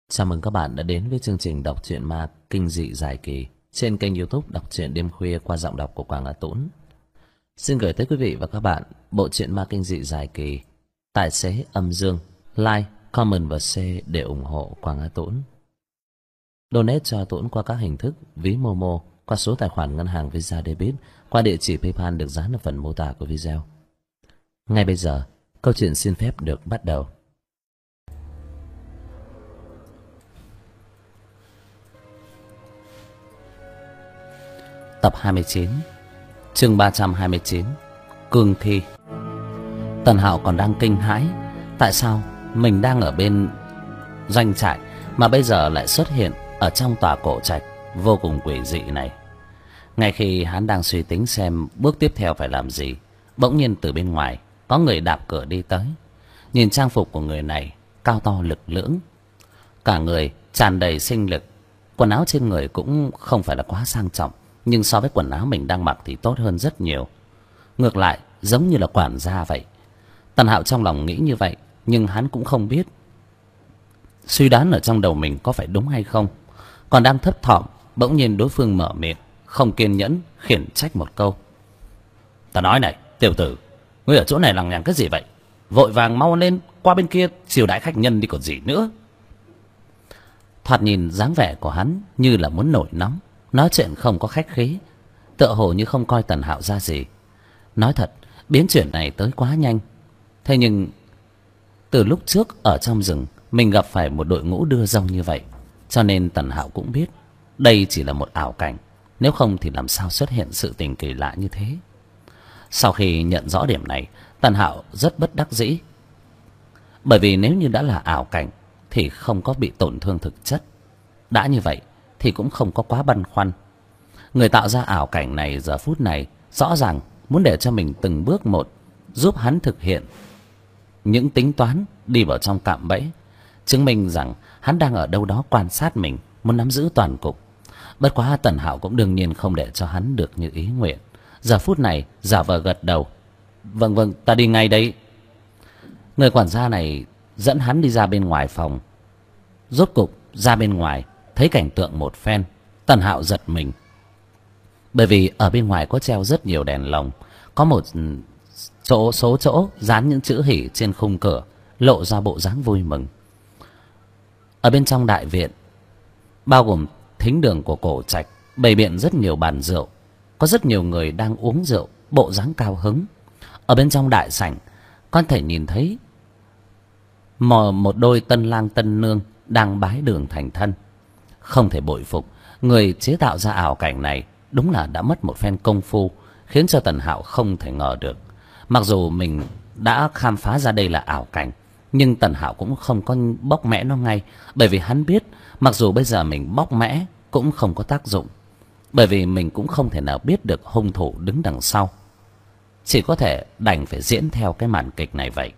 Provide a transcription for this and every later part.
Chào mừng các bạn đã đến với chương trình đọc truyện ma kinh dị dài kỳ trên kênh YouTube Đọc truyện đêm khuya qua giọng đọc của Quảng Á Tũng. Xin gửi tới quý vị và các bạn bộ truyện ma kinh dị dài kỳ Tài xế âm dương. Like, comment và share để ủng hộ Quảng Á Tũng. Donate cho Tũng qua các hình thức ví Momo, qua số tài khoản ngân hàng Visa Debit, qua địa chỉ PayPal được dán ở phần mô tả của video. Ngay bây giờ, câu chuyện xin phép được bắt đầu. Tập 29, chương 329, cương thi. Tần Hạo còn đang kinh hãi, tại sao mình đang ở bên doanh trại mà bây giờ lại xuất hiện ở trong tòa cổ trạch vô cùng quỷ dị này. Ngay khi hắn đang suy tính xem bước tiếp theo phải làm gì, bỗng nhiên từ bên ngoài có người đạp cửa đi tới. Nhìn trang phục của người này cao to lực lưỡng, cả người tràn đầy sinh lực, quần áo trên người cũng không phải là quá sang trọng, nhưng so với quần áo mình đang mặc thì tốt hơn rất nhiều. Ngược lại giống như là quản gia vậy. Tần Hạo trong lòng nghĩ như vậy, nhưng hắn cũng không biết suy đoán ở trong đầu mình có phải đúng hay không. Còn đang thấp thỏm, bỗng nhiên đối phương mở miệng không kiên nhẫn khiển trách một câu. Ta nói này, tiểu tử, ngươi ở chỗ này lằng nhằng cái gì vậy? Vội vàng mau lên qua bên kia chiều đãi khách nhân đi còn gì nữa. Thoạt nhìn dáng vẻ của hắn như là muốn nổi nóng, nói chuyện không có khách khí, tựa hồ như không coi Tần Hạo ra gì. Nói thật, biến chuyển này tới quá nhanh. Thế nhưng từ lúc trước ở trong rừng mình gặp phải một đội ngũ đưa dâu như vậy, cho nên Tần Hạo cũng biết đây chỉ là một ảo cảnh, nếu không thì làm sao xuất hiện sự tình kỳ lạ như thế. Sau khi nhận rõ điểm này, Tần Hạo rất bất đắc dĩ, bởi vì nếu như đã là ảo cảnh thì không có bị tổn thương thực chất. Đã như vậy thì cũng không có quá băn khoăn. Người tạo ra ảo cảnh này giờ phút này rõ ràng muốn để cho mình từng bước một giúp hắn thực hiện những tính toán đi vào trong cạm bẫy, chứng minh rằng hắn đang ở đâu đó quan sát mình, muốn nắm giữ toàn cục. Bất quá Tần Hạo cũng đương nhiên không để cho hắn được như ý nguyện. Giờ phút này giả vờ gật đầu. Vâng vâng, ta đi ngay đây. Người quản gia này dẫn hắn đi ra bên ngoài phòng. Rốt cục ra bên ngoài thấy cảnh tượng một phen, Tần Hạo giật mình, bởi vì ở bên ngoài có treo rất nhiều đèn lồng, có một số chỗ dán những chữ hỉ trên khung cửa, lộ ra bộ dáng vui mừng. Ở bên trong đại viện, bao gồm thính đường của cổ trạch, bày biện rất nhiều bàn rượu, có rất nhiều người đang uống rượu, bộ dáng cao hứng. Ở bên trong đại sảnh có thể nhìn thấy một đôi tân lang tân nương đang bái đường thành thân. Không thể bội phục, người chế tạo ra ảo cảnh này đúng là đã mất một phen công phu, khiến cho Tần Hạo không thể ngờ được. Mặc dù mình đã khám phá ra đây là ảo cảnh, nhưng Tần Hạo cũng không có bóc mẽ nó ngay, bởi vì hắn biết mặc dù bây giờ mình bóc mẽ cũng không có tác dụng, bởi vì mình cũng không thể nào biết được hung thủ đứng đằng sau. Chỉ có thể đành phải diễn theo cái màn kịch này vậy.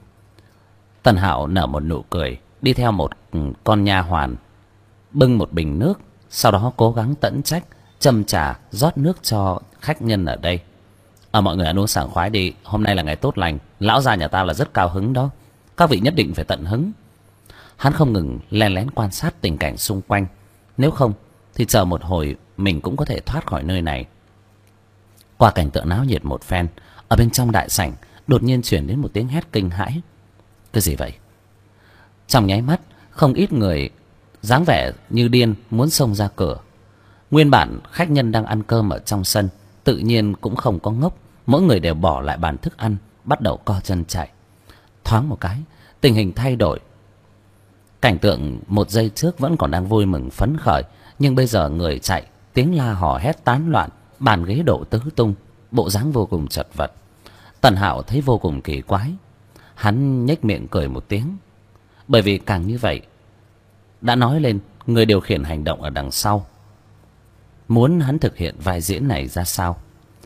Tần Hạo nở một nụ cười, đi theo một con nha hoàn bưng một bình nước, sau đó cố gắng tận trách châm trà rót nước cho khách nhân ở đây. Mọi người ăn uống sảng khoái đi, hôm nay là ngày tốt lành, lão gia nhà ta là rất cao hứng đó, các vị nhất định phải tận hứng. Hắn không ngừng len lén quan sát tình cảnh xung quanh, nếu không thì chờ một hồi mình cũng có thể thoát khỏi nơi này. Qua cảnh tượng náo nhiệt một phen, ở bên trong đại sảnh đột nhiên truyền đến một tiếng hét kinh hãi. Cái gì vậy? Trong nháy mắt, không ít người dáng vẻ như điên muốn xông ra cửa. Nguyên bản khách nhân đang ăn cơm ở trong sân tự nhiên cũng không có ngốc, mỗi người đều bỏ lại bàn thức ăn, bắt đầu co chân chạy. Thoáng một cái, tình hình thay đổi. Cảnh tượng một giây trước vẫn còn đang vui mừng phấn khởi, nhưng bây giờ người chạy, tiếng la hò hét tán loạn, bàn ghế đổ tứ tung, bộ dáng vô cùng chật vật. Tần Hạo thấy vô cùng kỳ quái, hắn nhếch miệng cười một tiếng, bởi vì càng như vậy đã nói lên người điều khiển hành động ở đằng sau muốn hắn thực hiện vai diễn này ra sao.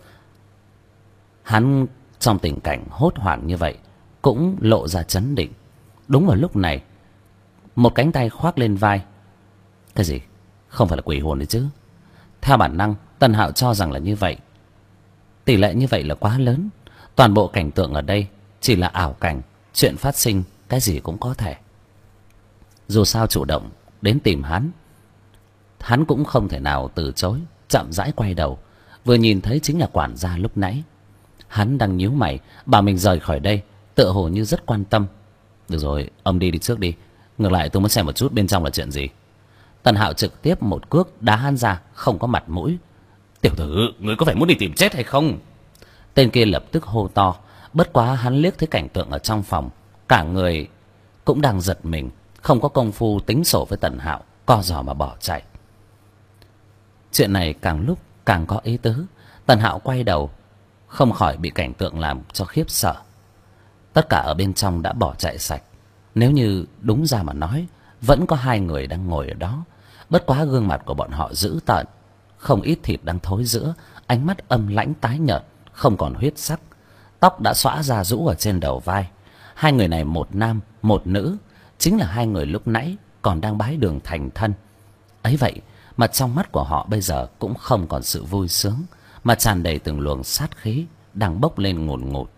Hắn trong tình cảnh hốt hoảng như vậy cũng lộ ra trấn định. Đúng vào lúc này, một cánh tay khoác lên vai. Cái gì? Không phải là quỷ hồn đấy chứ? Theo bản năng Tần Hạo cho rằng là như vậy. Tỷ lệ như vậy là quá lớn. Toàn bộ cảnh tượng ở đây chỉ là ảo cảnh, chuyện phát sinh cái gì cũng có thể. Dù sao chủ động đến tìm hắn cũng không thể nào từ chối. Chậm rãi quay đầu, vừa nhìn thấy chính là quản gia lúc nãy. Hắn đang nhíu mày bảo mình rời khỏi đây, tựa hồ như rất quan tâm. Được rồi, ông đi trước đi, ngược lại tôi muốn xem một chút bên trong là chuyện gì. Tần Hạo trực tiếp một cước đá hắn ra, không có mặt mũi. Tiểu tử, người có phải muốn đi tìm chết hay không? Tên kia lập tức hô to. Bất quá hắn liếc thấy cảnh tượng ở trong phòng, cả người cũng đang giật mình, không có công phu tính sổ với Tần Hạo, co giò mà bỏ chạy. Chuyện này càng lúc càng có ý tứ. Tần Hạo quay đầu, không khỏi bị cảnh tượng làm cho khiếp sợ. Tất cả ở bên trong đã bỏ chạy sạch. Nếu như đúng ra mà nói, vẫn có hai người đang ngồi ở đó. Bất quá gương mặt của bọn họ dữ tợn, không ít thịt đang thối rữa, ánh mắt âm lãnh tái nhợt, không còn huyết sắc. Tóc đã xõa ra rũ ở trên đầu vai. Hai người này một nam một nữ, chính là hai người lúc nãy còn đang bái đường thành thân. Ấy vậy mà trong mắt của họ bây giờ cũng không còn sự vui sướng, mà tràn đầy từng luồng sát khí đang bốc lên ngùn ngụt.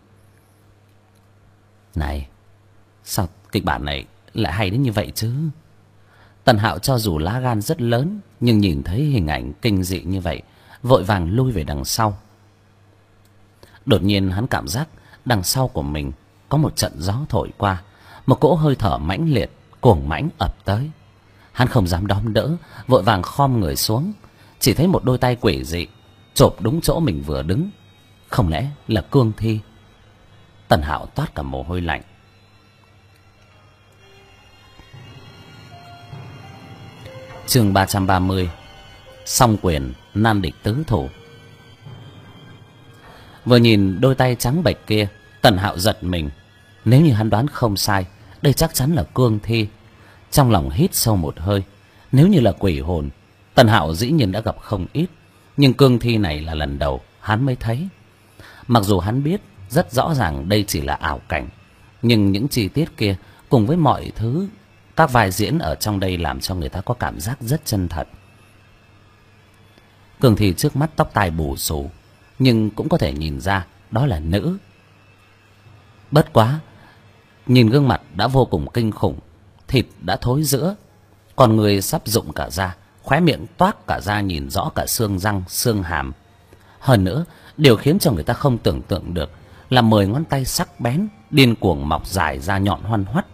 Này, sao kịch bản này lại hay đến như vậy chứ? Tần Hạo cho dù lá gan rất lớn, nhưng nhìn thấy hình ảnh kinh dị như vậy, vội vàng lui về đằng sau. Đột nhiên hắn cảm giác đằng sau của mình có một trận gió thổi qua, một cỗ hơi thở mãnh liệt cuồng mãnh ập tới. Hắn không dám đón đỡ, vội vàng khom người xuống, chỉ thấy một đôi tay quỷ dị chộp đúng chỗ mình vừa đứng. Không lẽ là cương thi? Tần Hạo toát cả mồ hôi lạnh. Chương 330. Song quyền nan địch tứ thủ. Vừa nhìn đôi tay trắng bệch kia, Tần Hạo giật mình. Nếu như hắn đoán không sai, đây chắc chắn là cương thi. Trong lòng hít sâu một hơi. Nếu như là quỷ hồn, Tần Hạo dĩ nhiên đã gặp không ít, nhưng cương thi này là lần đầu hắn mới thấy. Mặc dù hắn biết rất rõ ràng đây chỉ là ảo cảnh, nhưng những chi tiết kia cùng với mọi thứ các vai diễn ở trong đây làm cho người ta có cảm giác rất chân thật. Cương thi trước mắt tóc tai bù xù, nhưng cũng có thể nhìn ra đó là nữ. Bất quá, nhìn gương mặt đã vô cùng kinh khủng, thịt đã thối rữa, còn người sắp rụng cả da, khóe miệng toác cả ra nhìn rõ cả xương răng, xương hàm. Hơn nữa, điều khiến cho người ta không tưởng tượng được là 10 ngón tay sắc bén điên cuồng mọc dài ra nhọn hoăn hoắt.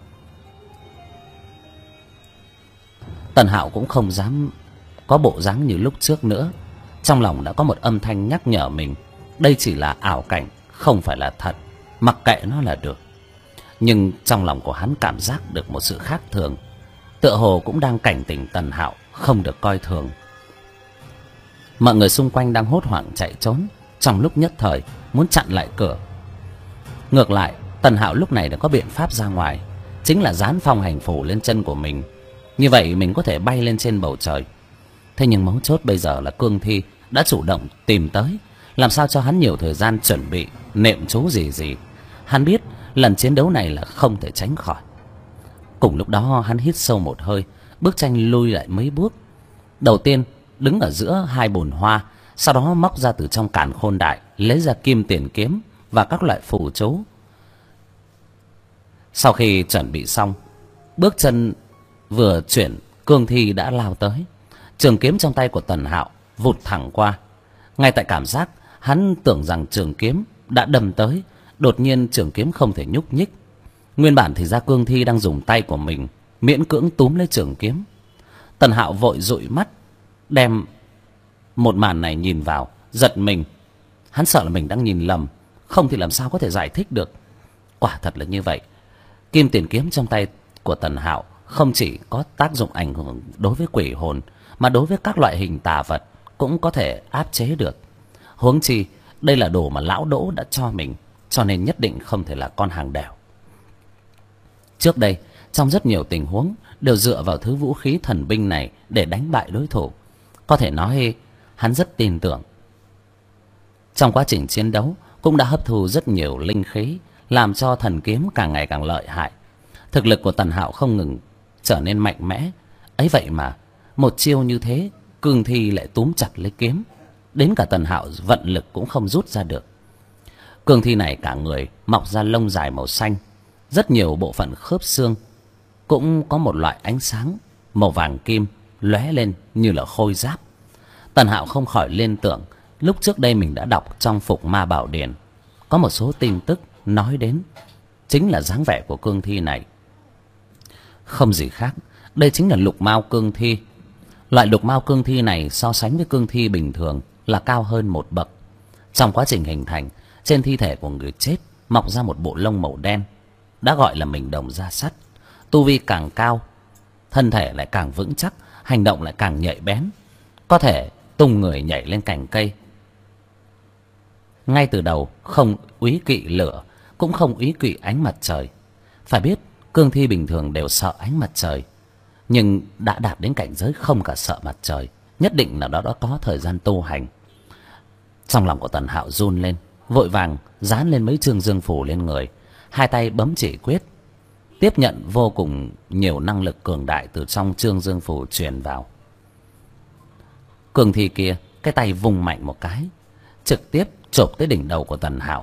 Tần Hạo cũng không dám có bộ dáng như lúc trước nữa. Trong lòng đã có một âm thanh nhắc nhở mình, đây chỉ là ảo cảnh, không phải là thật, mặc kệ nó là được. Nhưng trong lòng của hắn cảm giác được một sự khác thường, tựa hồ cũng đang cảnh tỉnh Tần Hạo không được coi thường. Mọi người xung quanh đang hốt hoảng chạy trốn, trong lúc nhất thời muốn chặn lại cửa. Ngược lại, Tần Hạo lúc này đã có biện pháp ra ngoài, chính là dán phong hành phủ lên chân của mình. Như vậy mình có thể bay lên trên bầu trời. Thế nhưng mấu chốt bây giờ là cương thi đã chủ động tìm tới, làm sao cho hắn nhiều thời gian chuẩn bị nệm chú gì. Hắn biết lần chiến đấu này là không thể tránh khỏi. Cùng lúc đó hắn hít sâu một hơi, bước nhanh lui lại mấy bước. Đầu tiên đứng ở giữa hai bồn hoa, sau đó móc ra từ trong càn khôn đại, lấy ra kim tiền kiếm và các loại phù chú. Sau khi chuẩn bị xong, bước chân vừa chuyển, cương thi đã lao tới. Trường kiếm trong tay của Tần Hạo vụt thẳng qua. Ngay tại cảm giác hắn tưởng rằng trường kiếm đã đâm tới, đột nhiên trường kiếm không thể nhúc nhích. Nguyên bản thì ra cương thi đang dùng tay của mình miễn cưỡng túm lấy trường kiếm. Tần Hạo vội dụi mắt, đem một màn này nhìn vào, giật mình. Hắn sợ là mình đang nhìn lầm, không thì làm sao có thể giải thích được. Quả thật là như vậy. Kim tiền kiếm trong tay của Tần Hạo không chỉ có tác dụng ảnh hưởng đối với quỷ hồn, mà đối với các loại hình tà vật cũng có thể áp chế được. Huống chi đây là đồ mà lão Đỗ đã cho mình, cho nên nhất định không thể là con hàng đẻo. Trước đây, trong rất nhiều tình huống đều dựa vào thứ vũ khí thần binh này để đánh bại đối thủ. Có thể nói hắn rất tin tưởng. Trong quá trình chiến đấu cũng đã hấp thu rất nhiều linh khí, làm cho thần kiếm càng ngày càng lợi hại. Thực lực của Tần Hạo không ngừng trở nên mạnh mẽ. Ấy vậy mà một chiêu như thế, cương thi lại túm chặt lấy kiếm, đến cả Tần Hạo vận lực cũng không rút ra được. Cương thi này cả người mọc ra lông dài màu xanh, rất nhiều bộ phận khớp xương cũng có một loại ánh sáng màu vàng kim lóe lên như là khôi giáp. Tần Hạo không khỏi liên tưởng lúc trước đây mình đã đọc trong Phục Ma Bảo Điển có một số tin tức nói đến chính là dáng vẻ của cương thi này. Không gì khác, đây chính là lục mao cương thi. Loại lục mao cương thi này so sánh với cương thi bình thường là cao hơn một bậc. Trong quá trình hình thành, trên thi thể của người chết mọc ra một bộ lông màu đen, đã gọi là mình đồng da sắt. Tu vi càng cao, thân thể lại càng vững chắc, hành động lại càng nhạy bén, có thể tung người nhảy lên cành cây. Ngay từ đầu không úy kỵ lửa, cũng không úy kỵ ánh mặt trời. Phải biết cương thi bình thường đều sợ ánh mặt trời, nhưng đã đạt đến cảnh giới không cả sợ mặt trời, nhất định là đó đã có thời gian tu hành. Trong lòng của Tần Hạo run lên, vội vàng dán lên mấy chương dương phủ lên người, hai tay bấm chỉ quyết, tiếp nhận vô cùng nhiều năng lực cường đại từ trong chương dương phủ truyền vào. Cương thi kia cái tay vùng mạnh một cái, trực tiếp chộp tới đỉnh đầu của Tần Hạo.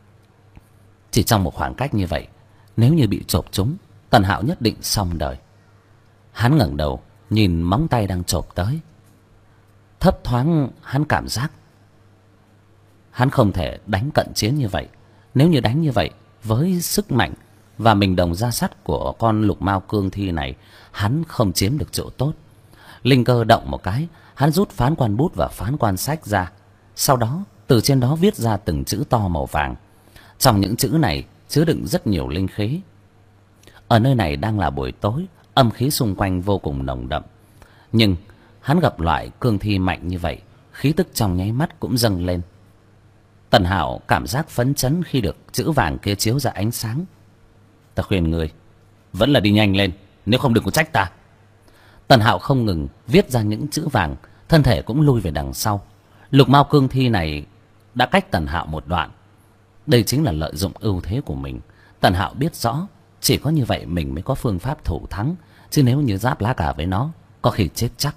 Chỉ trong một khoảng cách như vậy, nếu như bị chộp trúng, Tần Hạo nhất định xong đời. Hắn ngẩng đầu nhìn móng tay đang chộp tới. Thấp thoáng hắn cảm giác hắn không thể đánh cận chiến như vậy. Nếu như đánh như vậy với sức mạnh và mình đồng da sắt của con lục mao cương thi này, hắn không chiếm được chỗ tốt. Linh cơ động một cái, hắn rút phán quan bút và phán quan sách ra, sau đó từ trên đó viết ra từng chữ to màu vàng. Trong những chữ này chứa đựng rất nhiều linh khí. Ở nơi này đang là buổi tối, âm khí xung quanh vô cùng nồng đậm, nhưng hắn gặp loại cương thi mạnh như vậy, khí tức trong nháy mắt cũng dâng lên. Tần Hạo cảm giác phấn chấn khi được chữ vàng kia chiếu ra ánh sáng. Ta khuyên người vẫn là đi nhanh lên, nếu không đừng có trách ta. Tần Hạo không ngừng viết ra những chữ vàng, thân thể cũng lui về đằng sau. Lục mao cương thi này đã cách Tần Hạo một đoạn. Đây chính là lợi dụng ưu thế của mình. Tần Hạo biết rõ chỉ có như vậy mình mới có phương pháp thủ thắng, chứ nếu như giáp lá cả với nó, có khi chết chắc.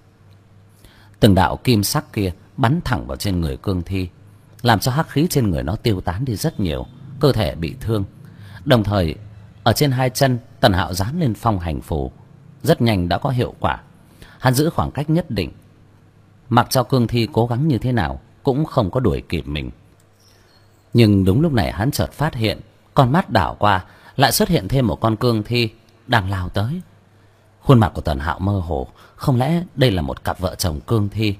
Từng đạo kim sắc kia bắn thẳng vào trên người cương thi, làm cho hắc khí trên người nó tiêu tán đi rất nhiều, cơ thể bị thương. Đồng thời ở trên hai chân Tần Hạo dán lên phong hành phù, rất nhanh đã có hiệu quả. Hắn giữ khoảng cách nhất định, mặc cho cương thi cố gắng như thế nào cũng không có đuổi kịp mình. Nhưng đúng lúc này hắn chợt phát hiện, con mắt đảo qua lại xuất hiện thêm một con cương thi đang lao tới. Khuôn mặt của Tần Hạo mơ hồ, không lẽ đây là một cặp vợ chồng cương thi?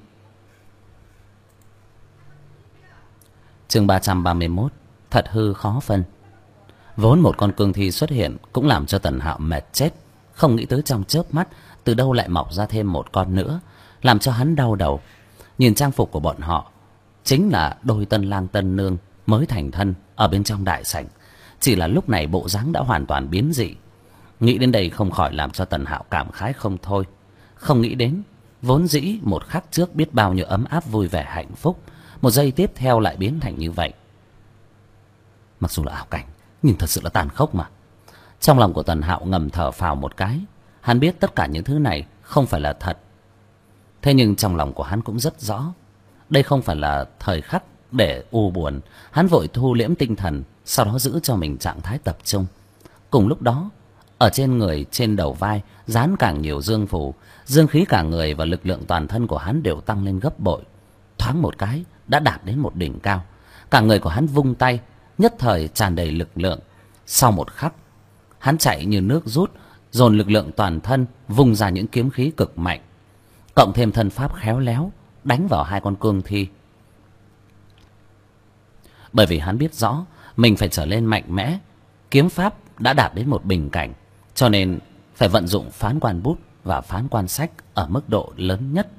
Chương 331, thật hư khó phân. Vốn một con cương thi xuất hiện cũng làm cho Tần Hạo mệt chết, không nghĩ tới trong chớp mắt từ đâu lại mọc ra thêm một con nữa, làm cho hắn đau đầu. Nhìn trang phục của bọn họ, chính là đôi tân lang tân nương mới thành thân ở bên trong đại sảnh, chỉ là lúc này bộ dáng đã hoàn toàn biến dị. Nghĩ đến đây không khỏi làm cho Tần Hạo cảm khái không thôi. Không nghĩ đến vốn dĩ một khắc trước biết bao nhiêu ấm áp vui vẻ hạnh phúc, một giây tiếp theo lại biến thành như vậy. Mặc dù là ảo cảnh, nhưng thật sự là tàn khốc mà. Trong lòng của Tần Hạo ngầm thở phào một cái. Hắn biết tất cả những thứ này không phải là thật. Thế nhưng trong lòng của hắn cũng rất rõ, đây không phải là thời khắc để u buồn. Hắn vội thu liễm tinh thần, sau đó giữ cho mình trạng thái tập trung. Cùng lúc đó, ở trên người, trên đầu vai dán càng nhiều dương phù, dương khí cả người và lực lượng toàn thân của hắn đều tăng lên gấp bội. Thoáng một cái đã đạt đến một đỉnh cao. Cả người của hắn vung tay, nhất thời tràn đầy lực lượng. Sau một khắc, hắn chạy như nước rút, dồn lực lượng toàn thân vung ra những kiếm khí cực mạnh, cộng thêm thân pháp khéo léo đánh vào hai con cương thi. Bởi vì hắn biết rõ mình phải trở lên mạnh mẽ, kiếm pháp đã đạt đến một bình cảnh, cho nên phải vận dụng phán quan bút và phán quan sách ở mức độ lớn nhất.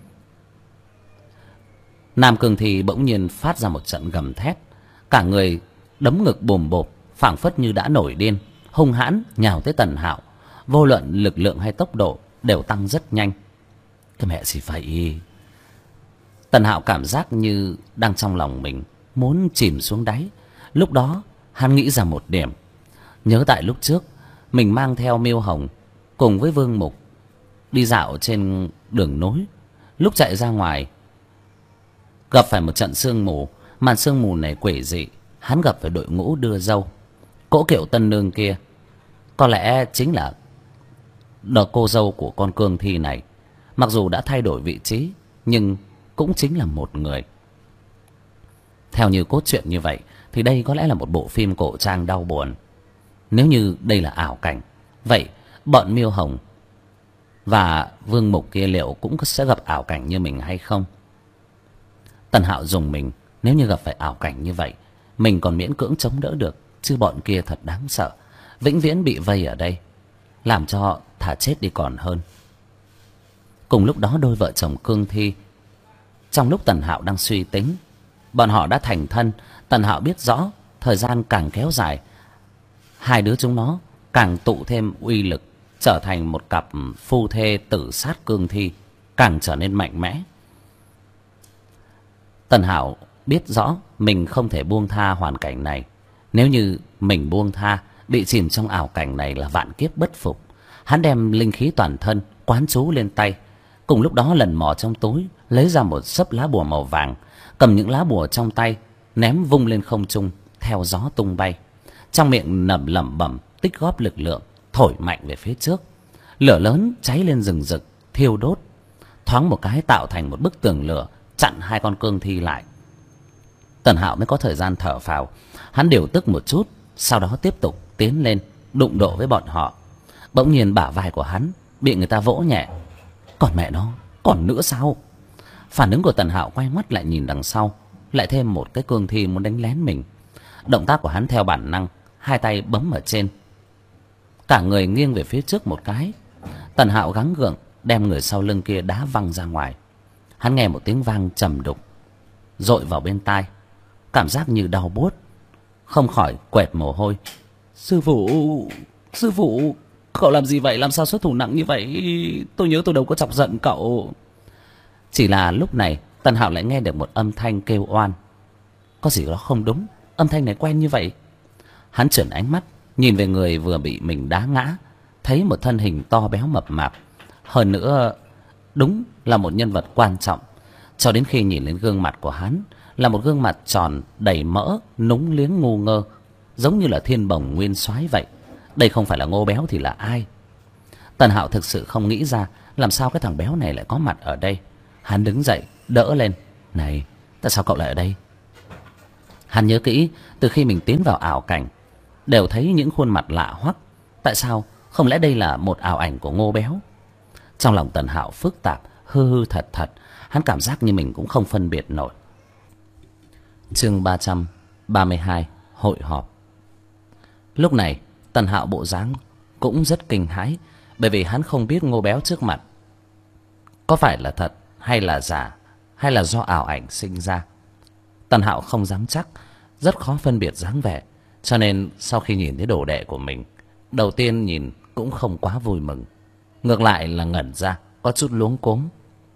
Nam cương thi bỗng nhiên phát ra một trận gầm thét, cả người đấm ngực bùm bộp, phảng phất như đã nổi điên, hung hãn nhào tới Tần Hạo. Vô luận lực lượng hay tốc độ đều tăng rất nhanh. Cái mẹ gì vậy? Tần Hạo cảm giác như đang trong lòng mình muốn chìm xuống đáy. Lúc đó hắn nghĩ ra một điểm, nhớ tại lúc trước mình mang theo Miêu Hồng cùng với Vương Mục đi dạo trên đường núi. Lúc chạy ra ngoài gặp phải một trận sương mù, màn sương mù này quỷ dị. Hắn gặp phải đội ngũ đưa dâu. Cỗ kiệu tân nương kia có lẽ chính là đó cô dâu của con cương thi này, mặc dù đã thay đổi vị trí nhưng cũng chính là một người. Theo như cốt truyện như vậy thì đây có lẽ là một bộ phim cổ trang đau buồn. Nếu như đây là ảo cảnh, vậy bọn Miêu Hồng và Vương Mục kia liệu cũng sẽ gặp ảo cảnh như mình hay không? Tần Hạo dùng mình, nếu như gặp phải ảo cảnh như vậy, mình còn miễn cưỡng chống đỡ được, chứ bọn kia thật đáng sợ, vĩnh viễn bị vây ở đây, làm cho thà chết đi còn hơn. Cùng lúc đó đôi vợ chồng cương thi, trong lúc Tần Hạo đang suy tính, bọn họ đã thành thân. Tần Hạo biết rõ thời gian càng kéo dài, hai đứa chúng nó càng tụ thêm uy lực, trở thành một cặp phu thê tử sát cương thi, càng trở nên mạnh mẽ. Tần Hạo biết rõ mình không thể buông tha hoàn cảnh này. Nếu như mình buông tha, bị chìm trong ảo cảnh này là vạn kiếp bất phục. Hắn đem linh khí toàn thân quán chú lên tay, cùng lúc đó lần mò trong túi lấy ra một xấp lá bùa màu vàng, cầm những lá bùa trong tay ném vung lên không trung, theo gió tung bay, trong miệng lẩm bẩm tích góp lực lượng, thổi mạnh về phía trước. Lửa lớn cháy lên rừng rực, thiêu đốt, thoáng một cái tạo thành một bức tường lửa chặn hai con cương thi lại. Tần Hạo mới có thời gian thở phào. Hắn điều tức một chút, sau đó tiếp tục tiến lên, đụng độ với bọn họ. Bỗng nhiên bả vai của hắn bị người ta vỗ nhẹ. Còn mẹ nó, còn nữa sao? Phản ứng của Tần Hạo quay mắt lại nhìn đằng sau, lại thêm một cái cương thi muốn đánh lén mình. Động tác của hắn theo bản năng, hai tay bấm ở trên, cả người nghiêng về phía trước một cái. Tần Hạo gắng gượng đem người sau lưng kia đá văng ra ngoài. Hắn nghe một tiếng vang trầm đục dội vào bên tai, cảm giác như đau buốt, không khỏi quệt mồ hôi. Sư phụ, cậu làm gì vậy? Làm sao xuất thủ nặng như vậy? Tôi nhớ tôi đâu có chọc giận cậu. Chỉ là lúc này Tần Hạo lại nghe được một âm thanh kêu oan. Có gì đó không đúng, âm thanh này quen như vậy. Hắn chuyển ánh mắt nhìn về người vừa bị mình đá ngã, thấy một thân hình to béo mập mạp, hơn nữa đúng là một nhân vật quan trọng. Cho đến khi nhìn lên gương mặt của hắn, là một gương mặt tròn đầy mỡ, núng liếng ngu ngơ, giống như là thiên bồng nguyên soái vậy. Đây không phải là Ngô Béo thì là ai? Tần Hạo thực sự không nghĩ ra làm sao cái thằng béo này lại có mặt ở đây. Hắn đứng dậy đỡ lên. Này, tại sao cậu lại ở đây? Hắn nhớ kỹ, từ khi mình tiến vào ảo cảnh đều thấy những khuôn mặt lạ hoắc. Tại sao không lẽ đây là một ảo ảnh của Ngô Béo? Trong lòng Tần Hạo phức tạp, hư hư thật thật. Hắn cảm giác như mình cũng không phân biệt nổi. Chương 332, hội họp. Lúc này Tần Hạo bộ dáng cũng rất kinh hãi, bởi vì hắn không biết Ngô Béo trước mặt có phải là thật hay là giả, hay là do ảo ảnh sinh ra. Tần Hạo không dám chắc, rất khó phân biệt dáng vẻ. Cho nên sau khi nhìn thấy đồ đệ của mình, đầu tiên nhìn cũng không quá vui mừng, ngược lại là ngẩn ra, có chút luống cuống.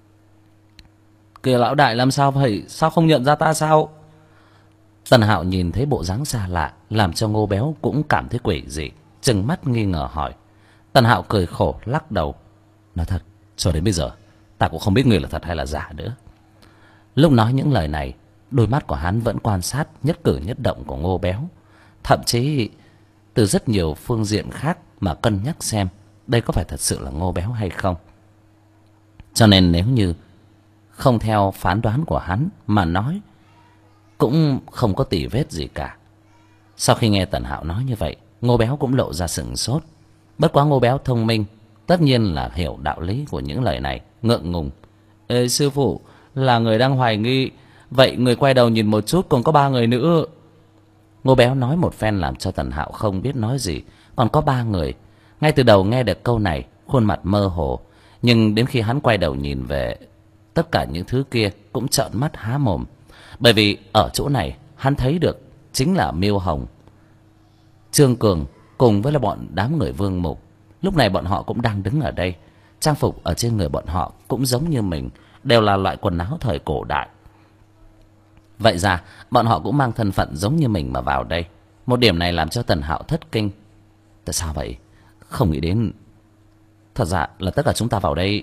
Kìa lão đại, làm sao vậy? Sao không nhận ra ta sao? Tần Hạo nhìn thấy bộ dáng xa lạ, làm cho Ngô Béo cũng cảm thấy quỷ dị, trừng mắt nghi ngờ hỏi. Tần Hạo cười khổ lắc đầu. Nói thật, cho đến bây giờ ta cũng không biết người là thật hay là giả nữa. Lúc nói những lời này, đôi mắt của hắn vẫn quan sát nhất cử nhất động của Ngô Béo, thậm chí từ rất nhiều phương diện khác mà cân nhắc xem đây có phải thật sự là Ngô Béo hay không. Cho nên nếu như không theo phán đoán của hắn mà nói, cũng không có tì vết gì cả. Sau khi nghe Tần Hạo nói như vậy, Ngô Béo cũng lộ ra sửng sốt. Bất quá Ngô Béo thông minh, tất nhiên là hiểu đạo lý của những lời này, ngượng ngùng. Ê sư phụ, là người đang hoài nghi. Vậy người quay đầu nhìn một chút, còn có 3 người nữa. Ngô Béo nói một phen làm cho Tần Hạo không biết nói gì. Còn có 3 người. Ngay từ đầu nghe được câu này, khuôn mặt mơ hồ. Nhưng đến khi hắn quay đầu nhìn về, tất cả những thứ kia cũng trợn mắt há mồm. Bởi vì ở chỗ này hắn thấy được chính là Miêu Hồng, Trương Cường cùng với là bọn đám người Vương Mục. Lúc này bọn họ cũng đang đứng ở đây. Trang phục ở trên người bọn họ cũng giống như mình, đều là loại quần áo thời cổ đại. Vậy ra bọn họ cũng mang thân phận giống như mình mà vào đây. Một điểm này làm cho Tần Hạo thất kinh. Tại sao vậy? Không nghĩ đến thật ra là tất cả chúng ta vào đây.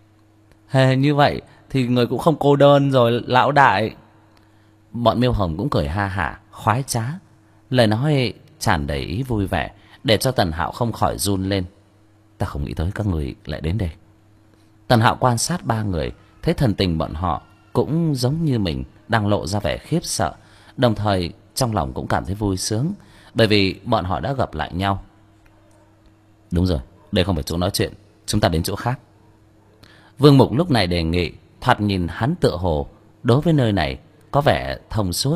Như vậy thì người cũng không cô đơn rồi lão đại. Bọn Miêu Hồng cũng cười ha hả, khoái trá, lời nói tràn đầy ý vui vẻ, để cho Tần Hạo không khỏi run lên. ta không nghĩ tới các người lại đến đây. Tần Hạo quan sát ba người, thấy thần tình bọn họ cũng giống như mình, đang lộ ra vẻ khiếp sợ, đồng thời trong lòng cũng cảm thấy vui sướng, bởi vì bọn họ đã gặp lại nhau. Đúng rồi, đây không phải chỗ nói chuyện, chúng ta đến chỗ khác. Vương Mục lúc này đề nghị, thoạt nhìn hắn tựa hồ đối với nơi này có vẻ thông suốt.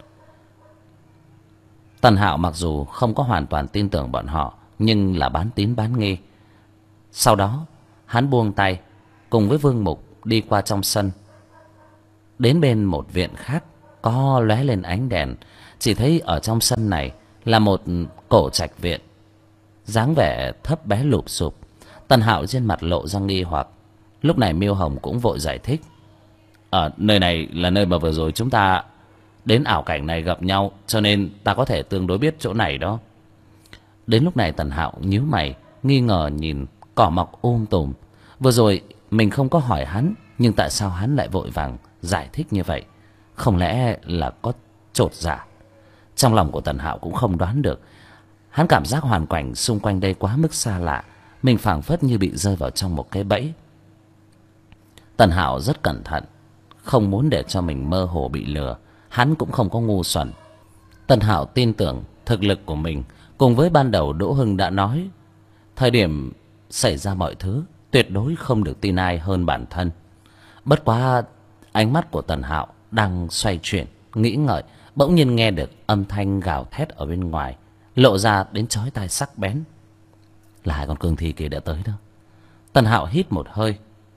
Tần Hạo mặc dù không có hoàn toàn tin tưởng bọn họ, nhưng là bán tín bán nghi. Sau đó hắn buông tay, cùng với Vương Mục đi qua trong sân, đến bên một viện khác có lóe lên ánh đèn. Chỉ thấy ở trong sân này là một cổ trạch viện, dáng vẻ thấp bé lụp xụp. Tần Hạo trên mặt lộ ra nghi hoặc. Lúc này Miêu Hồng cũng vội giải thích. Nơi này là nơi mà vừa rồi chúng ta đến ảo cảnh này gặp nhau, cho nên ta có thể tương đối biết chỗ này đó. Đến lúc này Tần Hạo nhíu mày, nghi ngờ nhìn cỏ mọc tùm. Vừa rồi mình không có hỏi hắn, nhưng tại sao hắn lại vội vàng giải thích như vậy? Không lẽ là có chột dạ? Trong lòng của Tần Hạo cũng không đoán được. Hắn cảm giác hoàn cảnh xung quanh đây quá mức xa lạ, mình phảng phất như bị rơi vào trong một cái bẫy. Tần Hạo rất cẩn thận, không muốn để cho mình mơ hồ bị lừa. Hắn cũng không có ngu xuẩn. Tần Hạo tin tưởng thực lực của mình, cùng với ban đầu Đỗ Hưng đã nói, thời điểm xảy ra mọi thứ tuyệt đối không được tin ai hơn bản thân. Bất quá ánh mắt của Tần Hạo đang xoay chuyển, nghĩ ngợi, bỗng nhiên nghe được âm thanh gào thét ở bên ngoài, lộ ra đến chói tai sắc bén. Là hai con cương thi kia đã tới đó. Tần Hạo hít một hơi.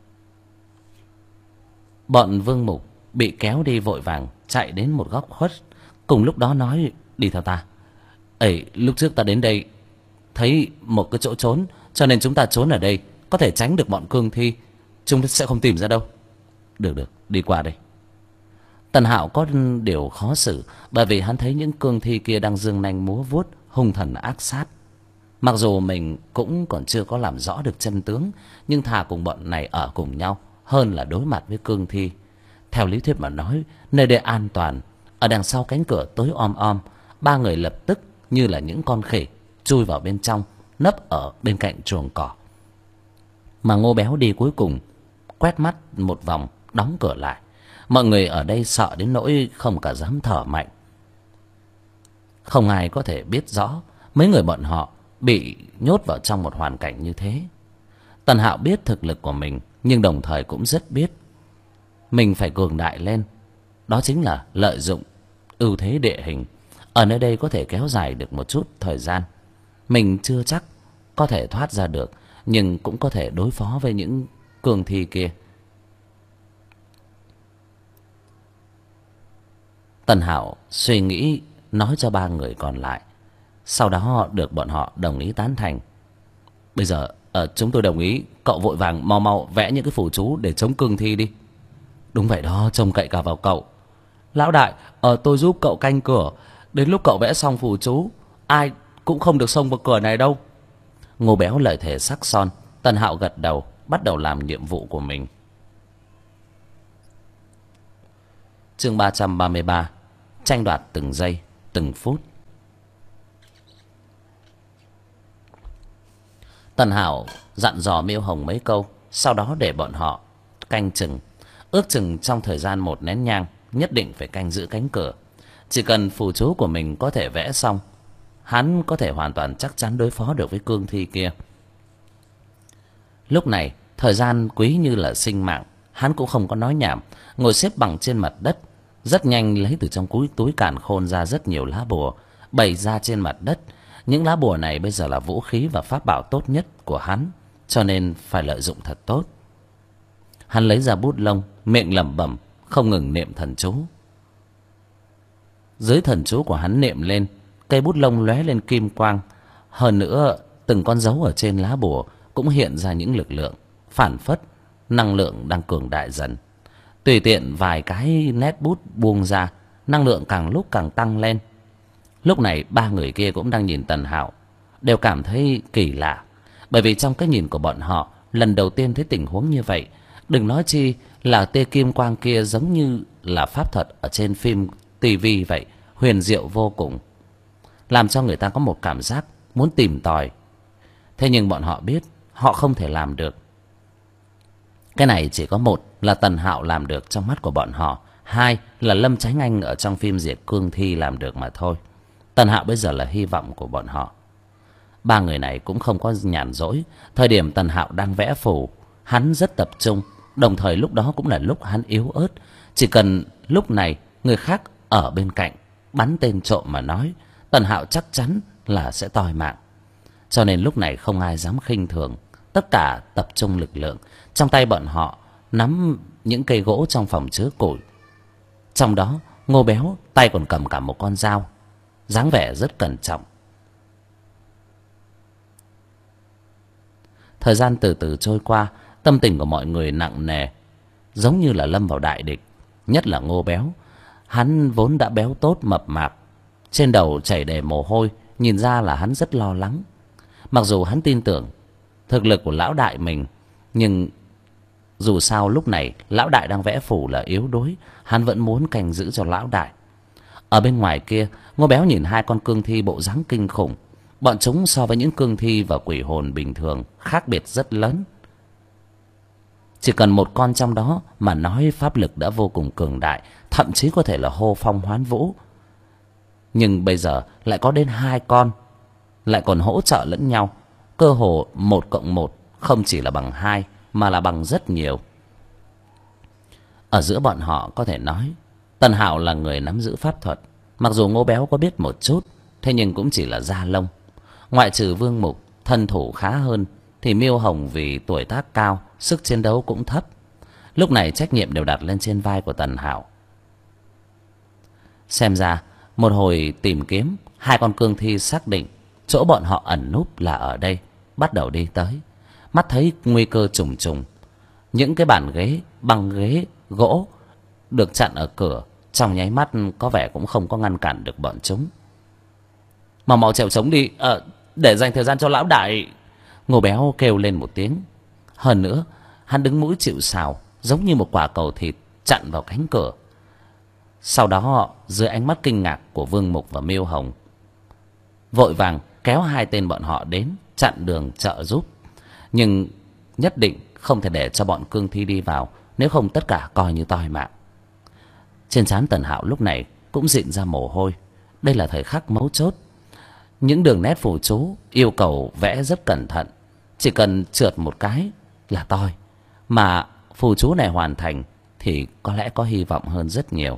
Bọn Vương Mục bị kéo đi vội vàng chạy đến một góc khuất, cùng lúc đó nói, đi theo ta. Lúc trước ta đến đây thấy một cái chỗ trốn, cho nên chúng ta trốn ở đây, có thể tránh được bọn cương thi. Chúng sẽ không tìm ra đâu. Được, đi qua đây. Tần Hạo có điều khó xử, bởi vì hắn thấy những cương thi kia đang giương nanh múa vuốt, hung thần ác sát. Mặc dù mình cũng còn chưa có làm rõ được chân tướng, nhưng thà cùng bọn này ở cùng nhau hơn là đối mặt với cương thi. Theo lý thuyết mà nói, nơi đây an toàn. Ở đằng sau cánh cửa tối om, ba người lập tức như là những con khỉ chui vào bên trong, nấp ở bên cạnh chuồng cỏ. Mà Ngô Béo đi cuối cùng, quét mắt một vòng, đóng cửa lại. Mọi người ở đây sợ đến nỗi không cả dám thở mạnh. Không ai có thể biết rõ mấy người bọn họ bị nhốt vào trong một hoàn cảnh như thế. Tần Hạo biết thực lực của mình, nhưng đồng thời cũng rất biết mình phải cường đại lên. Đó chính là lợi dụng ưu thế địa hình. Ở nơi đây có thể kéo dài được một chút thời gian. Mình chưa chắc có thể thoát ra được, nhưng cũng có thể đối phó với những cương thi kia. Tần Hạo suy nghĩ nói cho ba người còn lại, sau đó được bọn họ đồng ý tán thành. Bây giờ chúng tôi đồng ý, cậu vội vàng mau vẽ những cái phù chú để chống cương thi đi. Đúng vậy đó, trông cậy cả vào cậu. Lão đại, tôi giúp cậu canh cửa, đến lúc cậu vẽ xong phù chú, ai cũng không được xông vào cửa này đâu. Ngô Béo lời thề sắc son. Tần Hạo gật đầu, bắt đầu làm nhiệm vụ của mình. Chương 333, tranh đoạt từng giây, từng phút. Tần Hạo dặn dò Miêu Hồng mấy câu, sau đó để bọn họ canh chừng. Ước chừng trong thời gian 1 nén nhang, nhất định phải canh giữ cánh cửa. Chỉ cần phù chú của mình có thể vẽ xong, hắn có thể hoàn toàn chắc chắn đối phó được với cương thi kia. Lúc này thời gian quý như là sinh mạng, hắn cũng không có nói nhảm, ngồi xếp bằng trên mặt đất, rất nhanh lấy từ trong túi càn khôn ra rất nhiều lá bùa, bày ra trên mặt đất. Những lá bùa này bây giờ là vũ khí và pháp bảo tốt nhất của hắn, cho nên phải lợi dụng thật tốt. Hắn lấy ra bút lông, miệng lẩm bẩm, không ngừng niệm thần chú. Dưới thần chú của hắn niệm lên, cây bút lông lóe lên kim quang. Hơn nữa, từng con dấu ở trên lá bùa cũng hiện ra những lực lượng, phản phất, năng lượng đang cường đại dần. Tùy tiện vài cái nét bút buông ra, năng lượng càng lúc càng tăng lên. Lúc này ba người kia cũng đang nhìn Tần Hạo, đều cảm thấy kỳ lạ, bởi vì trong cái nhìn của bọn họ lần đầu tiên thấy tình huống như vậy. Đừng nói chi là tia kim quang kia giống như là pháp thuật ở trên phim tivi vậy, huyền diệu vô cùng, làm cho người ta có một cảm giác muốn tìm tòi. Thế nhưng bọn họ biết họ không thể làm được. Cái này chỉ có một là Tần Hạo làm được trong mắt của bọn họ, hai là Lâm Chánh Anh ở trong phim Diệt Cương Thi làm được mà thôi. Tần Hạo bây giờ là hy vọng của bọn họ. Ba người này cũng không có nhàn rỗi. Thời điểm Tần Hạo đang vẽ phù, hắn rất tập trung, đồng thời lúc đó cũng là lúc hắn yếu ớt. Chỉ cần lúc này người khác ở bên cạnh bắn tên trộm mà nói, Tần Hạo chắc chắn là sẽ toi mạng. Cho nên lúc này không ai dám khinh thường, tất cả tập trung lực lượng. Trong tay bọn họ nắm những cây gỗ trong phòng chứa củi. Trong đó Ngô Béo tay còn cầm cả một con dao, dáng vẻ rất cẩn trọng. Thời gian từ từ trôi qua, tâm tình của mọi người nặng nề, giống như là lâm vào đại địch. Nhất là Ngô Béo, hắn vốn đã béo tốt mập mạp, trên đầu chảy đầy mồ hôi, nhìn ra là hắn rất lo lắng. Mặc dù hắn tin tưởng thực lực của lão đại mình, nhưng dù sao lúc này lão đại đang vẽ phù là yếu đuối, hắn vẫn muốn canh giữ cho lão đại. Ở bên ngoài kia, Ngô Béo nhìn hai con cương thi bộ dáng kinh khủng. Bọn chúng so với những cương thi và quỷ hồn bình thường khác biệt rất lớn. Chỉ cần một con trong đó mà nói pháp lực đã vô cùng cường đại, thậm chí có thể là hô phong hoán vũ. Nhưng bây giờ lại có đến hai con, lại còn hỗ trợ lẫn nhau. Cơ hồ 1 cộng 1 không chỉ là bằng 2 mà là bằng rất nhiều. Ở giữa bọn họ có thể nói Tần Hạo là người nắm giữ pháp thuật. Mặc dù Ngô Béo có biết một chút, thế nhưng cũng chỉ là da lông. Ngoại trừ Vương Mục thân thủ khá hơn, thì Miêu Hồng vì tuổi tác cao, sức chiến đấu cũng thấp. Lúc này trách nhiệm đều đặt lên trên vai của Tần Hạo. Xem ra một hồi tìm kiếm, hai con cương thi xác định chỗ bọn họ ẩn núp là ở đây, bắt đầu đi tới. Mắt thấy nguy cơ trùng trùng, những cái bàn ghế, băng ghế, gỗ được chặn ở cửa, trong nháy mắt có vẻ cũng không có ngăn cản được bọn chúng. Mà mau trèo trống đi, để dành thời gian cho lão đại. Ngô Béo kêu lên một tiếng. Hơn nữa hắn đứng mũi chịu sào, giống như một quả cầu thịt chặn vào cánh cửa. Sau đó dưới ánh mắt kinh ngạc của Vương Mục và Miêu Hồng, vội vàng kéo hai tên bọn họ đến chặn đường trợ giúp. Nhưng nhất định không thể để cho bọn cương thi đi vào, nếu không tất cả coi như toi mạng. Trên trán Tần Hạo lúc này cũng rịn ra mồ hôi. Đây là thời khắc mấu chốt. Những đường nét phù chú yêu cầu vẽ rất cẩn thận, chỉ cần trượt một cái là toi. Mà phù chú này hoàn thành thì có lẽ có hy vọng hơn rất nhiều.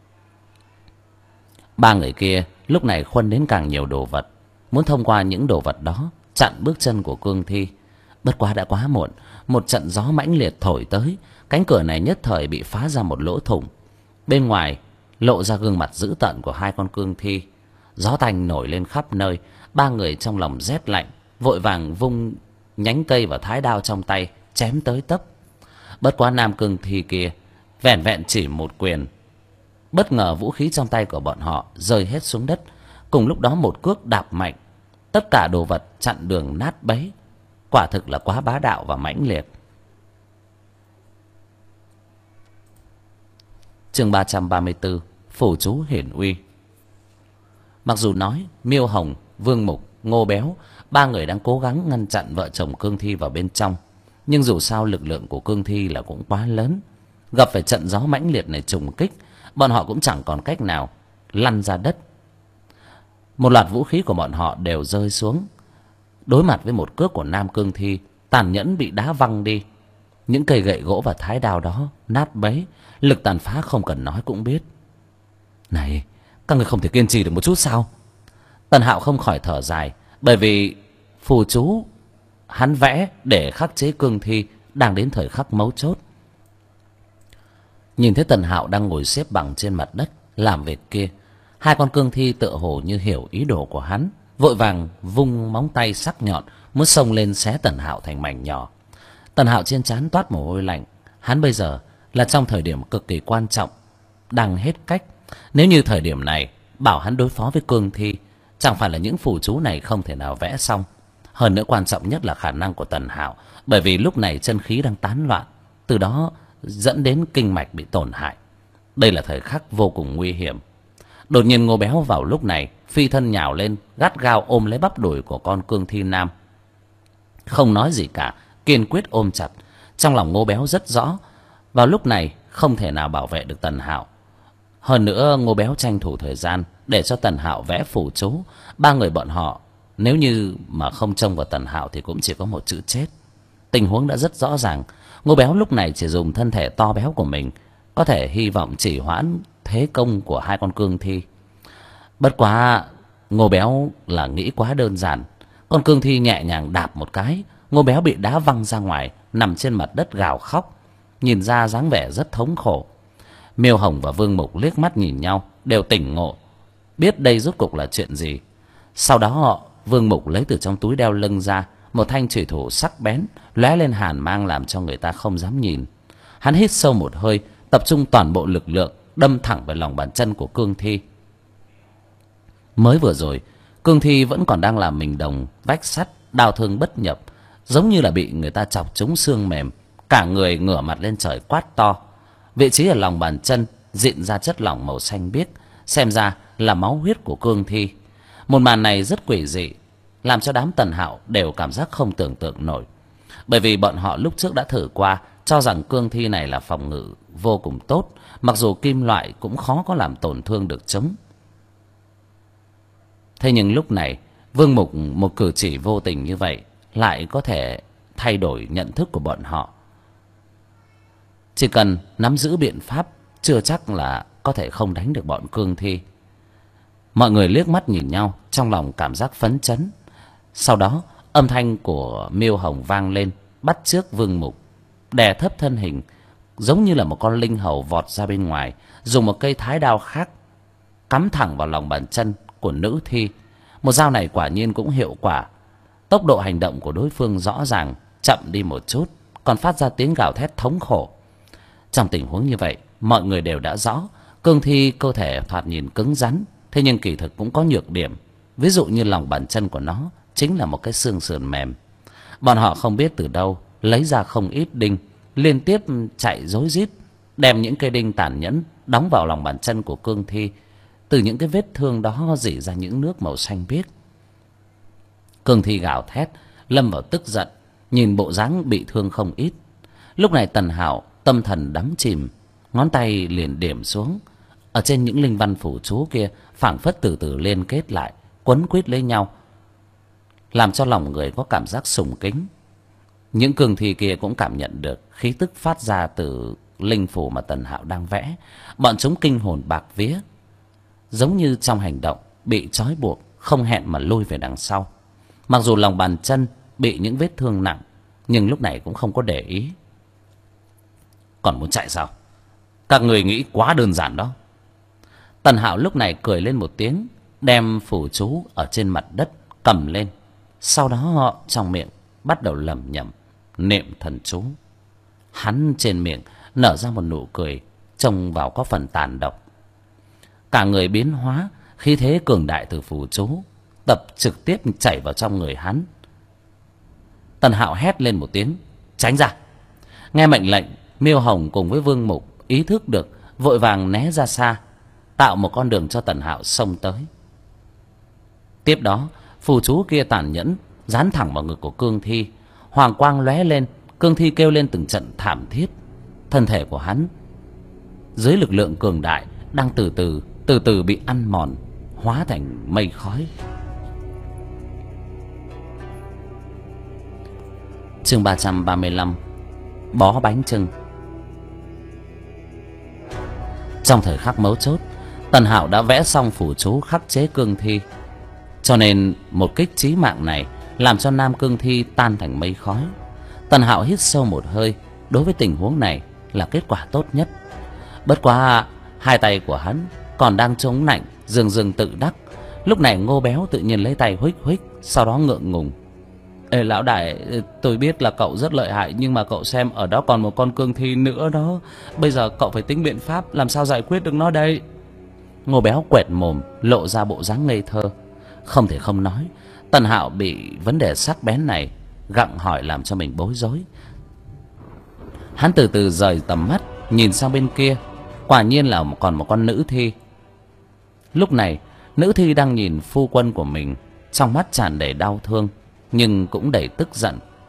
Ba người kia lúc này khuân đến càng nhiều đồ vật, muốn thông qua những đồ vật đó chặn bước chân của cương thi. Bất quá đã quá muộn, một trận gió mãnh liệt thổi tới, cánh cửa này nhất thời bị phá ra một lỗ thủng. Bên ngoài lộ ra gương mặt dữ tợn của hai con cương thi. Gió tanh nổi lên khắp nơi. Ba người trong lòng rét lạnh, vội vàng vung nhánh cây và thái đao trong tay chém tới tấp. Bất quá nam cương thi kia vẻn vẹn chỉ một quyền, bất ngờ vũ khí trong tay của bọn họ rơi hết xuống đất. Cùng lúc đó một cước đạp mạnh, tất cả đồ vật chặn đường nát bấy. Quả thực là quá bá đạo và mãnh liệt. Chương 334, phù chú hiển uy. Mặc dù nói Miêu Hồng, Vương Mục, Ngô Béo, ba người đang cố gắng ngăn chặn vợ chồng cương thi vào bên trong, nhưng dù sao lực lượng của cương thi là cũng quá lớn. Gặp phải trận gió mãnh liệt này trùng kích, bọn họ cũng chẳng còn cách nào, lăn ra đất. Một loạt vũ khí của bọn họ đều rơi xuống. Đối mặt với một cước của nam cương thi, tàn nhẫn bị đá văng đi. Những cây gậy gỗ và thái đao đó nát bấy, lực tàn phá không cần nói cũng biết. Này, các người không thể kiên trì được một chút sao? Tần Hạo không khỏi thở dài, bởi vì phù chú hắn vẽ để khắc chế cương thi đang đến thời khắc mấu chốt. Nhìn thấy Tần Hạo đang ngồi xếp bằng trên mặt đất làm việc kia, hai con cương thi tựa hồ như hiểu ý đồ của hắn, vội vàng vung móng tay sắc nhọn muốn xông lên xé Tần Hạo thành mảnh nhỏ. Tần Hạo trên trán toát mồ hôi lạnh. Hắn bây giờ là trong thời điểm cực kỳ quan trọng, đang hết cách. Nếu như thời điểm này bảo hắn đối phó với cương thi, chẳng phải là những phù chú này không thể nào vẽ xong. Hơn nữa quan trọng nhất là khả năng của Tần Hạo, bởi vì lúc này chân khí đang tán loạn, từ đó dẫn đến kinh mạch bị tổn hại. Đây là thời khắc vô cùng nguy hiểm. Đột nhiên Ngô Béo vào lúc này phi thân nhào lên, gắt gao ôm lấy bắp đùi của con cương thi nam. không nói gì cả, kiên quyết ôm chặt. Trong lòng Ngô Béo rất rõ, vào lúc này không thể nào bảo vệ được Tần Hạo. Hơn nữa Ngô Béo tranh thủ thời gian để cho Tần Hạo vẽ phù chú. Ba người bọn họ nếu như mà không trông vào Tần Hạo thì cũng chỉ có một chữ chết. Tình huống đã rất rõ ràng. Ngô Béo lúc này chỉ dùng thân thể to béo của mình có thể hy vọng chỉ hoãn thế công của hai con cương thi. Bất quá Ngô Béo là nghĩ quá đơn giản. Con cương thi nhẹ nhàng đạp một cái, Ngô Béo bị đá văng ra ngoài, nằm trên mặt đất gào khóc, nhìn ra dáng vẻ rất thống khổ. Miêu Hồng và Vương Mục liếc mắt nhìn nhau, đều tỉnh ngộ, biết đây rốt cục là chuyện gì. Sau đó Vương Mục lấy từ trong túi đeo lưng ra một thanh chủy thủ sắc bén, lóe lên hàn mang làm cho người ta không dám nhìn. Hắn hít sâu một hơi, tập trung toàn bộ lực lượng, đâm thẳng vào lòng bàn chân của cương thi. Mới vừa rồi cương thi vẫn còn đang làm mình đồng vách sắt, đau thương bất nhập, giống như là bị người ta chọc trúng xương mềm, cả người ngửa mặt lên trời quát to. Vị trí ở lòng bàn chân dịn ra chất lỏng màu xanh biếc, xem ra là máu huyết của cương thi. Một màn này rất quỷ dị, làm cho đám Tần Hạo đều cảm giác không tưởng tượng nổi. Bởi vì bọn họ lúc trước đã thử qua, cho rằng cương thi này là phòng ngự vô cùng tốt, mặc dù kim loại cũng khó có làm tổn thương được chúng. Thế nhưng lúc này Vương Mục một cử chỉ vô tình như vậy lại có thể thay đổi nhận thức của bọn họ. Chỉ cần nắm giữ biện pháp, chưa chắc là có thể không đánh được bọn cương thi. Mọi người liếc mắt nhìn nhau, trong lòng cảm giác phấn chấn. Sau đó âm thanh của Miêu Hồng vang lên, bắt chước Vương Mục, đè thấp thân hình, giống như là một con linh hầu vọt ra bên ngoài, dùng một cây thái đao khác cắm thẳng vào lòng bàn chân của nữ thi. Một dao này quả nhiên cũng hiệu quả. Tốc độ hành động của đối phương rõ ràng chậm đi một chút, còn phát ra tiếng gào thét thống khổ. Trong tình huống như vậy, mọi người đều đã rõ, cương thi cơ thể thoạt nhìn cứng rắn, thế nhưng kỳ thực cũng có nhược điểm. Ví dụ như lòng bàn chân của nó chính là một cái xương sườn mềm. Bọn họ không biết từ đâu lấy ra không ít đinh, liên tiếp chạy rối rít, đem những cây đinh tàn nhẫn đóng vào lòng bàn chân của cương thi. Từ những cái vết thương đó rỉ ra những nước màu xanh biếc. Cương thi gào thét, lâm vào tức giận, nhìn bộ dáng bị thương không ít. Lúc này Tần Hạo tâm thần đắm chìm, ngón tay liền điểm xuống. Ở trên những linh văn phủ chú kia phảng phất từ từ liên kết lại, quấn quýt lấy nhau, làm cho lòng người có cảm giác sùng kính. Những cương thi kia cũng cảm nhận được khí tức phát ra từ linh phủ mà Tần Hạo đang vẽ. Bọn chúng kinh hồn bạc vía, giống như trong hành động bị trói buộc, không hẹn mà lui về đằng sau. Mặc dù lòng bàn chân bị những vết thương nặng, nhưng lúc này cũng không có để ý. Còn muốn chạy sao? Các người nghĩ quá đơn giản đó. Tần Hạo lúc này cười lên một tiếng, đem phù chú ở trên mặt đất cầm lên. Sau đó họ trong miệng bắt đầu lẩm nhẩm niệm thần chú. Hắn trên miệng nở ra một nụ cười trông vào có phần tàn độc. Cả người biến hóa, khí thế cường đại từ phù chú tập trực tiếp chảy vào trong người hắn. Tần Hạo hét lên một tiếng, tránh ra. Nghe mệnh lệnh, Miêu Hồng cùng với Vương Mục ý thức được, vội vàng né ra xa, tạo một con đường cho Tần Hạo xông tới. Tiếp đó phù chú kia tàn nhẫn dán thẳng vào ngực của cương thi. Hoàng quang lóe lên, cương thi kêu lên từng trận thảm thiết. Thân thể của hắn dưới lực lượng cường đại đang từ từ bị ăn mòn, hóa thành mây khói. Chương 335 bó bánh chưng. Trong thời khắc mấu chốt, Tần Hạo đã vẽ xong phù chú khắc chế cương thi, cho nên một kích chí mạng này làm cho nam cương thi tan thành mây khói. Tần Hạo hít sâu một hơi, đối với tình huống này là kết quả tốt nhất. Bất quá hai tay của hắn còn đang chống nạnh, dường dường tự đắc. Lúc này Ngô Béo tự nhiên lấy tay huých huých, sau đó ngượng ngùng: Ê lão đại, tôi biết là cậu rất lợi hại, nhưng mà cậu xem ở đó còn một con cương thi nữa đó. Bây giờ cậu phải tính biện pháp làm sao giải quyết được nó đây. Ngô Béo quẹt mồm, lộ ra bộ dáng ngây thơ. Không thể không nói, Tần Hạo bị vấn đề sắc bén này gặng hỏi làm cho mình bối rối. Hắn từ từ rời tầm mắt, nhìn sang bên kia. Quả nhiên là còn một con nữ thi. Lúc này nữ thi đang nhìn phu quân của mình, trong mắt tràn đầy đau thương, nhưng cũng đầy tức giận,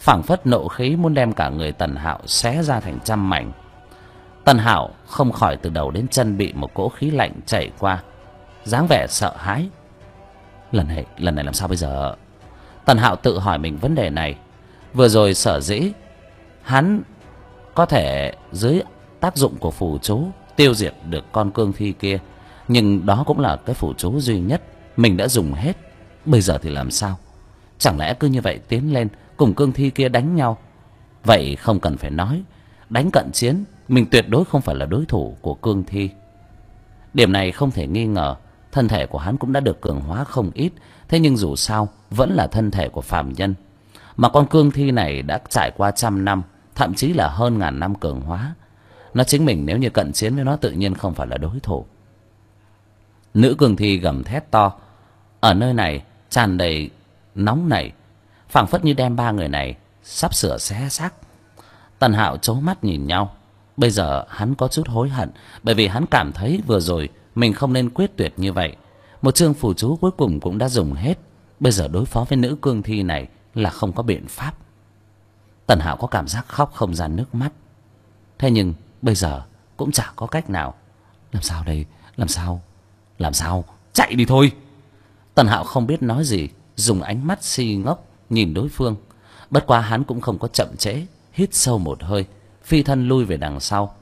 phảng phất nộ khí muốn đem cả người Tần Hạo xé ra thành trăm mảnh. Tần Hạo không khỏi từ đầu đến chân bị một cỗ khí lạnh chảy qua, dáng vẻ sợ hãi. Lần này làm sao bây giờ? Tần Hạo tự hỏi mình vấn đề này. Vừa rồi sở dĩ hắn có thể dưới tác dụng của phù chú tiêu diệt được con cương thi kia, nhưng đó cũng là cái phù chú duy nhất mình đã dùng hết. Bây giờ thì làm sao? Chẳng lẽ cứ như vậy tiến lên cùng cương thi kia đánh nhau? Vậy không cần phải nói, đánh cận chiến mình tuyệt đối không phải là đối thủ của cương thi. Điểm này không thể nghi ngờ. Thân thể của hắn cũng đã được cường hóa không ít, thế nhưng dù sao vẫn là thân thể của phàm nhân. Mà con cương thi này đã trải qua trăm năm, thậm chí là hơn ngàn năm cường hóa. Nó chính mình nếu như cận chiến với nó tự nhiên không phải là đối thủ. Nữ cương thi gầm thét to. Ở nơi này tràn đầy nóng nảy, phảng phất như đem ba người này sắp sửa xé xác. Tần Hạo trố mắt nhìn nhau. Bây giờ hắn có chút hối hận, bởi vì hắn cảm thấy vừa rồi mình không nên quyết tuyệt như vậy. Một chương phù chú cuối cùng cũng đã dùng hết. Bây giờ đối phó với nữ cương thi này là không có biện pháp. Tần Hạo có cảm giác khóc không ra nước mắt. Thế nhưng bây giờ cũng chả có cách nào. Làm sao đây? Làm sao? Chạy đi thôi! Tần Hạo không biết nói gì, dùng ánh mắt si ngốc nhìn đối phương. Bất quá hắn cũng không có chậm trễ, hít sâu một hơi, phi thân lui về đằng sau.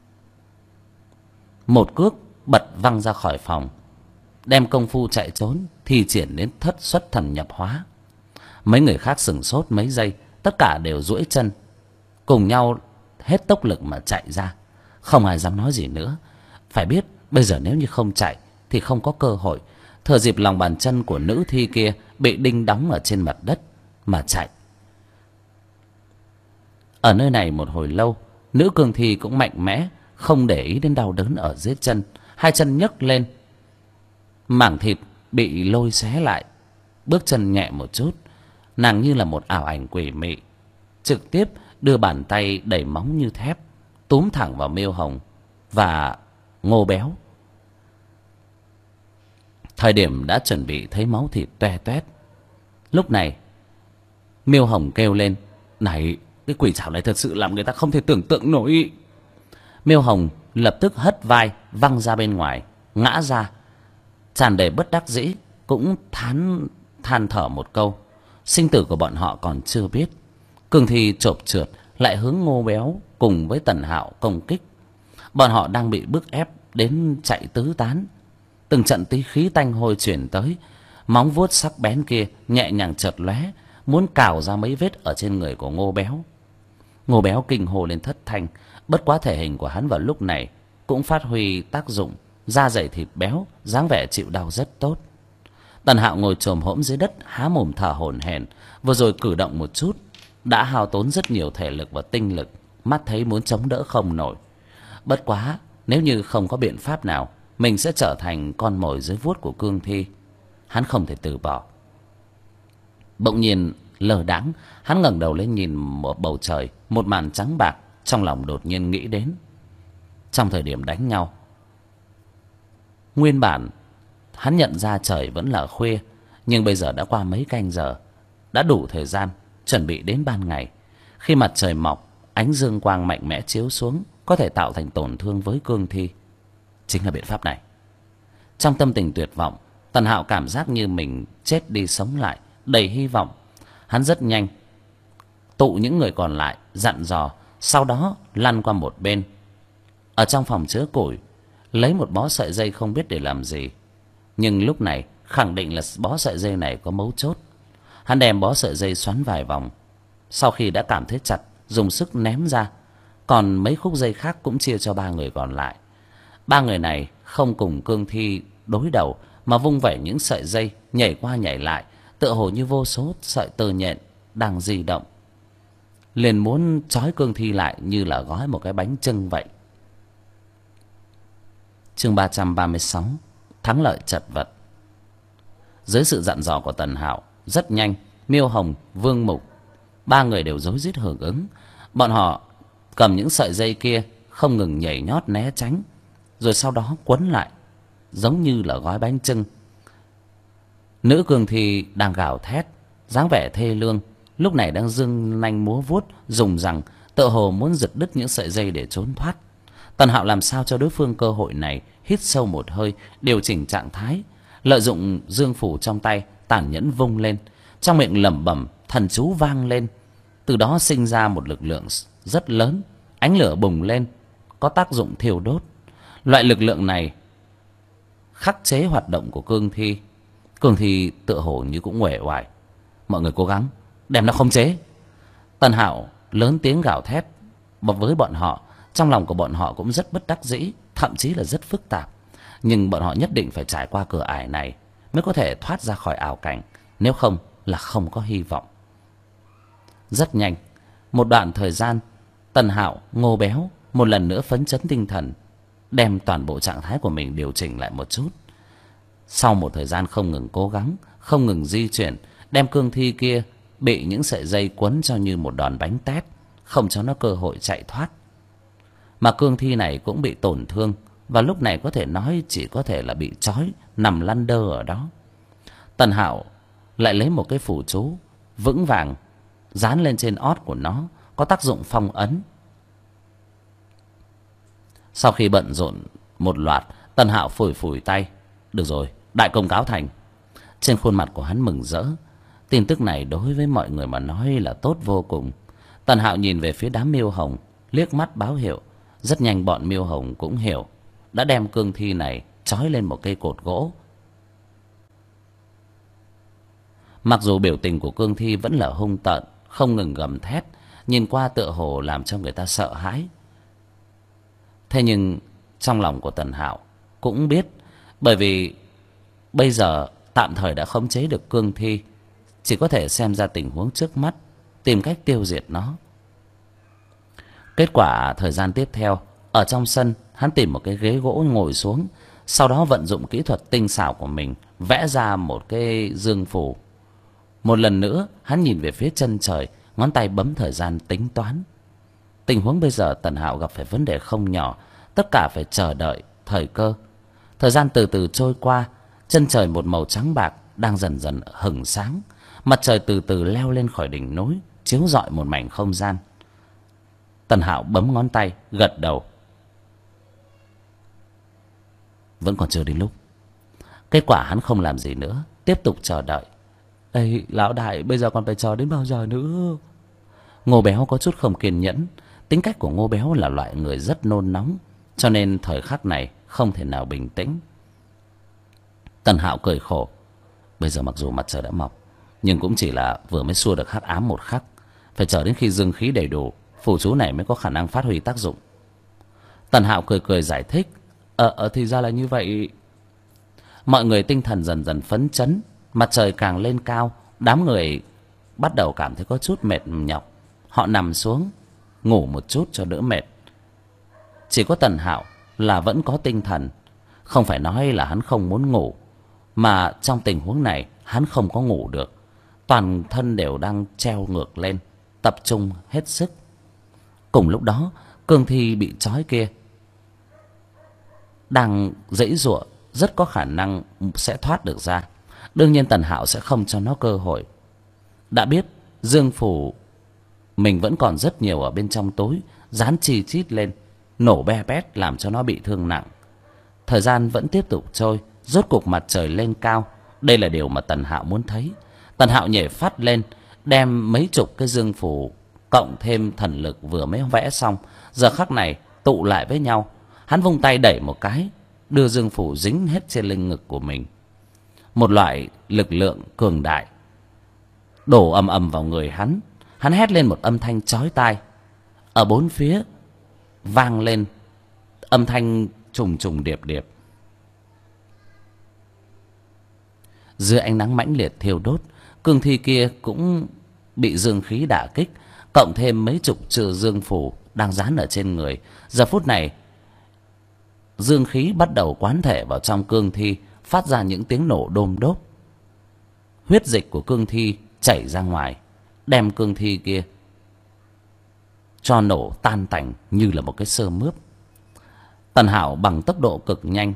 Một cước bật văng ra khỏi phòng, đem công phu chạy trốn thi triển đến thất xuất thần nhập hóa. Mấy người khác sửng sốt mấy giây, tất cả đều duỗi chân cùng nhau hết tốc lực mà chạy ra. Không ai dám nói gì nữa. Phải biết bây giờ nếu như không chạy thì không có cơ hội. Thừa dịp lòng bàn chân của nữ thi kia bị đinh đóng ở trên mặt đất mà chạy. Ở nơi này một hồi lâu, nữ cương thi cũng mạnh mẽ, không để ý đến đau đớn ở dưới chân. Hai chân nhấc lên, mảng thịt bị lôi xé lại. Bước chân nhẹ một chút, nàng như là một ảo ảnh quỷ mị, trực tiếp đưa bàn tay đầy móng như thép túm thẳng vào Miêu Hồng và Ngô Béo. Thời điểm đã chuẩn bị thấy máu thịt toe toét, lúc này Miêu Hồng kêu lên: "Này, cái quỷ chảo này thật sự làm người ta không thể tưởng tượng nổi." Miêu Hồng lập tức hất vai văng ra bên ngoài, ngã ra, tràn đầy bất đắc dĩ, cũng than thở một câu. Sinh tử của bọn họ còn chưa biết. Cương thi chộp trượt lại hướng Ngô Béo cùng với Tần Hạo công kích. Bọn họ đang bị bức ép đến chạy tứ tán. Từng trận tí khí tanh hôi chuyển tới, móng vuốt sắc bén kia nhẹ nhàng chợt lóe, muốn cào ra mấy vết ở trên người của Ngô Béo. Ngô Béo kinh hô lên thất thanh. Bất quá thể hình của hắn vào lúc này cũng phát huy tác dụng, da dày thịt béo, dáng vẻ chịu đau rất tốt. Tần Hạo ngồi chồm hổm dưới đất, há mồm thở hổn hển. Vừa rồi cử động một chút đã hao tốn rất nhiều thể lực và tinh lực, mắt thấy muốn chống đỡ không nổi. Bất quá nếu như không có biện pháp nào, mình sẽ trở thành con mồi dưới vuốt của cương thi. Hắn không thể từ bỏ. Bỗng nhiên lờ đãng, hắn ngẩng đầu lên nhìn một bầu trời, một màn trắng bạc. Trong lòng đột nhiên nghĩ đến, trong thời điểm đánh nhau, nguyên bản hắn nhận ra trời vẫn là khuya, nhưng bây giờ đã qua mấy canh giờ, đã đủ thời gian chuẩn bị đến ban ngày. Khi mặt trời mọc, ánh dương quang mạnh mẽ chiếu xuống, có thể tạo thành tổn thương với cương thi. Chính là biện pháp này. Trong tâm tình tuyệt vọng, Tần Hạo cảm giác như mình chết đi sống lại, đầy hy vọng. Hắn rất nhanh tụ những người còn lại, dặn dò, sau đó lăn qua một bên. Ở trong phòng chứa củi, lấy một bó sợi dây không biết để làm gì, nhưng lúc này khẳng định là bó sợi dây này có mấu chốt. Hắn đem bó sợi dây xoắn vài vòng, sau khi đã cảm thấy chặt, dùng sức ném ra. Còn mấy khúc dây khác cũng chia cho ba người còn lại. Ba người này không cùng cương thi đối đầu, mà vung vẩy những sợi dây nhảy qua nhảy lại, tựa hồ như vô số sợi tơ nhện đang di động, liền muốn trói cương thi lại như là gói một cái bánh chưng vậy. Chương 336, thắng lợi chật vật. Dưới sự dặn dò của Tần Hạo, rất nhanh Miêu Hồng, Vương Mục, ba người đều rối rít hưởng ứng. Bọn họ cầm những sợi dây kia không ngừng nhảy nhót né tránh, rồi sau đó quấn lại giống như là gói bánh chưng. Nữ cương thi đang gào thét, dáng vẻ thê lương, lúc này đang giương nanh múa vuốt, dùng rằng tựa hồ muốn giật đứt những sợi dây để trốn thoát. Tần Hạo làm sao cho đối phương cơ hội này, hít sâu một hơi, điều chỉnh trạng thái, lợi dụng dương phủ trong tay, tàn nhẫn vung lên, trong miệng lẩm bẩm thần chú vang lên. Từ đó sinh ra một lực lượng rất lớn, ánh lửa bùng lên, có tác dụng thiêu đốt. Loại lực lượng này khắc chế hoạt động của cương thi. Cương thi tựa hồ như cũng uể oải. Mọi người cố gắng đem nó khống chế. Tần Hạo lớn tiếng gào thét với bọn họ. Trong lòng của bọn họ cũng rất bất đắc dĩ, thậm chí là rất phức tạp. Nhưng bọn họ nhất định phải trải qua cửa ải này mới có thể thoát ra khỏi ảo cảnh, nếu không là không có hy vọng. Rất nhanh, một đoạn thời gian, Tần Hạo, Ngô Béo một lần nữa phấn chấn tinh thần, đem toàn bộ trạng thái của mình điều chỉnh lại một chút. Sau một thời gian không ngừng cố gắng, không ngừng di chuyển, đem cương thi kia bị những sợi dây quấn cho như một đòn bánh tét, không cho nó cơ hội chạy thoát. Mà cương thi này cũng bị tổn thương, và lúc này có thể nói chỉ có thể là bị trói nằm lăn đơ ở đó. Tần Hạo lại lấy một cái phù chú vững vàng dán lên trên ót của nó, có tác dụng phong ấn. Sau khi bận rộn một loạt, Tần Hạo phủi phủi tay. Được rồi, đại công cáo thành. Trên khuôn mặt của hắn mừng rỡ. Tin tức này đối với mọi người mà nói là tốt vô cùng. Tần Hạo nhìn về phía đám miêu hồng, liếc mắt báo hiệu. Rất nhanh bọn miêu hồng cũng hiểu, đã đem cương thi này trói lên một cây cột gỗ. Mặc dù biểu tình của cương thi vẫn là hung tợn, không ngừng gầm thét, nhìn qua tựa hồ làm cho người ta sợ hãi. Thế nhưng trong lòng của Tần Hạo cũng biết, bởi vì bây giờ tạm thời đã khống chế được cương thi, chỉ có thể xem ra tình huống trước mắt, tìm cách tiêu diệt nó. Kết quả thời gian tiếp theo, ở trong sân hắn tìm một cái ghế gỗ ngồi xuống, sau đó vận dụng kỹ thuật tinh xảo của mình vẽ ra một cái dương phủ. Một lần nữa hắn nhìn về phía chân trời, ngón tay bấm thời gian tính toán. Tình huống bây giờ Tần Hạo gặp phải vấn đề không nhỏ, tất cả phải chờ đợi thời cơ. Thời gian từ từ trôi qua, chân trời một màu trắng bạc đang dần dần hửng sáng, mặt trời từ từ leo lên khỏi đỉnh núi, chiếu rọi một mảnh không gian. Tần Hạo bấm ngón tay, gật đầu. Vẫn còn chưa đến lúc. Kết quả hắn không làm gì nữa, tiếp tục chờ đợi. Ê, lão đại, bây giờ còn phải chờ đến bao giờ nữa? Ngô Béo có chút không kiên nhẫn. Tính cách của Ngô Béo là loại người rất nôn nóng, cho nên thời khắc này không thể nào bình tĩnh. Tần Hạo cười khổ. Bây giờ mặc dù mặt trời đã mọc, nhưng cũng chỉ là vừa mới xua được hắc ám một khắc. Phải chờ đến khi dương khí đầy đủ, phù chú này mới có khả năng phát huy tác dụng. Tần Hạo cười cười giải thích. Thì ra là như vậy. Mọi người tinh thần dần dần phấn chấn. Mặt trời càng lên cao, đám người bắt đầu cảm thấy có chút mệt nhọc. Họ nằm xuống ngủ một chút cho đỡ mệt. Chỉ có Tần Hạo là vẫn có tinh thần. Không phải nói là hắn không muốn ngủ, mà trong tình huống này hắn không có ngủ được. Toàn thân đều đang treo ngược lên, tập trung hết sức. Cùng lúc đó, cương thi bị trói kia đang giãy giụa, rất có khả năng sẽ thoát được ra. Đương nhiên Tần Hạo sẽ không cho nó cơ hội. Đã biết dương phủ mình vẫn còn rất nhiều ở bên trong túi, dán chi chít lên, nổ be bét làm cho nó bị thương nặng. Thời gian vẫn tiếp tục trôi, rốt cục mặt trời lên cao. Đây là điều mà Tần Hạo muốn thấy. Tần Hạo nhảy phát lên, đem mấy chục cái dương phủ cộng thêm thần lực vừa mới vẽ xong, giờ khắc này tụ lại với nhau. Hắn vung tay đẩy một cái, đưa dương phủ dính hết trên lưng ngực của mình. Một loại lực lượng cường đại đổ ầm ầm vào người hắn. Hắn hét lên một âm thanh chói tai. Ở bốn phía vang lên âm thanh trùng trùng điệp điệp. Dưới ánh nắng mãnh liệt thiêu đốt, cương thi kia cũng bị dương khí đả kích, cộng thêm mấy chục trừ dương phủ đang dán ở trên người. Giờ phút này dương khí bắt đầu quán thể vào trong cương thi, phát ra những tiếng nổ đôm đốp. Huyết dịch của cương thi chảy ra ngoài, đem cương thi kia cho nổ tan tành như là một cái xơ mướp. Tần Hạo bằng tốc độ cực nhanh,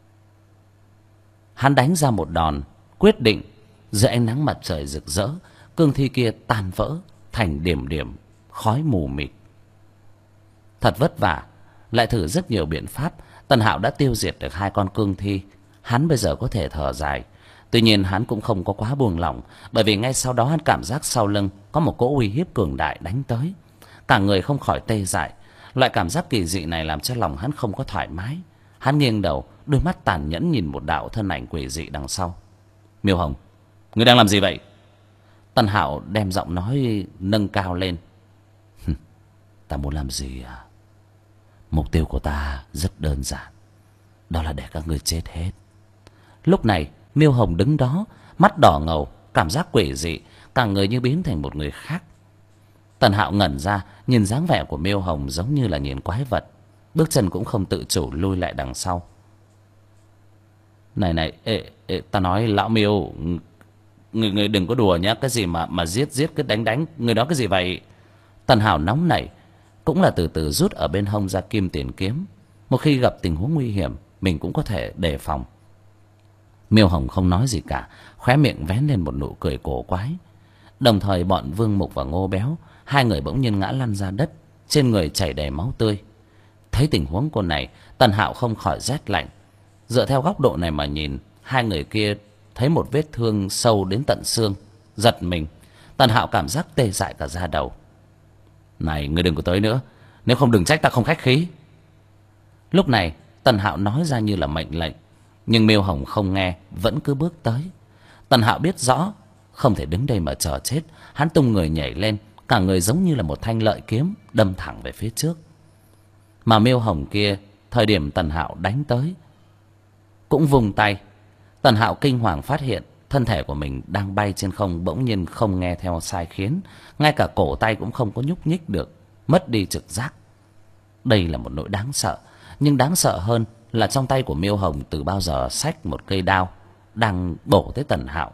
hắn đánh ra một đòn quyết định. Dưới ánh nắng mặt trời rực rỡ, cương thi kia tan vỡ thành điểm điểm khói mù mịt. Thật vất vả, lại thử rất nhiều biện pháp, Tần Hạo đã tiêu diệt được 2 con cương thi. Hắn bây giờ có thể thở dài. Tuy nhiên hắn cũng không có quá buông lỏng, bởi vì ngay sau đó hắn cảm giác sau lưng có một cỗ uy hiếp cường đại đánh tới. Cả người không khỏi tê dại. Loại cảm giác kỳ dị này làm cho lòng hắn không có thoải mái. Hắn nghiêng đầu, đôi mắt tàn nhẫn nhìn một đạo thân ảnh quỷ dị đằng sau. Miêu Hồng, ngươi đang làm gì vậy? Tần Hạo đem giọng nói nâng cao lên. Ta muốn làm gì à? Mục tiêu của ta rất đơn giản, đó là để các ngươi chết hết. Lúc này Miêu Hồng đứng đó, mắt đỏ ngầu, cảm giác quỷ dị, cả người như biến thành một người khác. Tần Hạo ngẩn ra, nhìn dáng vẻ của Miêu Hồng giống như là nhìn quái vật, bước chân cũng không tự chủ lui lại đằng sau. Này, ta nói lão Miêu, người đừng có đùa nhá, cái gì mà giết cứ đánh, người đó cái gì vậy? Tần Hạo nóng nảy, cũng là từ từ rút ở bên hông ra kim tiền kiếm. Một khi gặp tình huống nguy hiểm, mình cũng có thể đề phòng. Miêu Hồng không nói gì cả, khóe miệng vén lên một nụ cười cổ quái. Đồng thời bọn Vương Mục và Ngô Béo, 2 người bỗng nhiên ngã lăn ra đất, trên người chảy đầy máu tươi. Thấy tình huống cô này, Tần Hạo không khỏi rét lạnh. Dựa theo góc độ này mà nhìn, 2 người kia thấy một vết thương sâu đến tận xương, giật mình. Tần Hạo cảm giác tê dại cả da đầu. Này, ngươi đừng có tới nữa, nếu không đừng trách ta không khách khí. Lúc này Tần Hạo nói ra như là mệnh lệnh, nhưng Miêu Hồng không nghe, vẫn cứ bước tới. Tần Hạo biết rõ không thể đứng đây mà chờ chết. Hắn tung người nhảy lên, cả người giống như là một thanh lợi kiếm đâm thẳng về phía trước. Mà Miêu Hồng kia, thời điểm Tần Hạo đánh tới, cũng vung tay. Tần Hạo kinh hoàng phát hiện thân thể của mình đang bay trên không bỗng nhiên không nghe theo sai khiến, ngay cả cổ tay cũng không có nhúc nhích được, mất đi trực giác. Đây là một nỗi đáng sợ, nhưng đáng sợ hơn là trong tay của Miêu Hồng từ bao giờ xách một cây đao đang bổ tới Tần Hạo.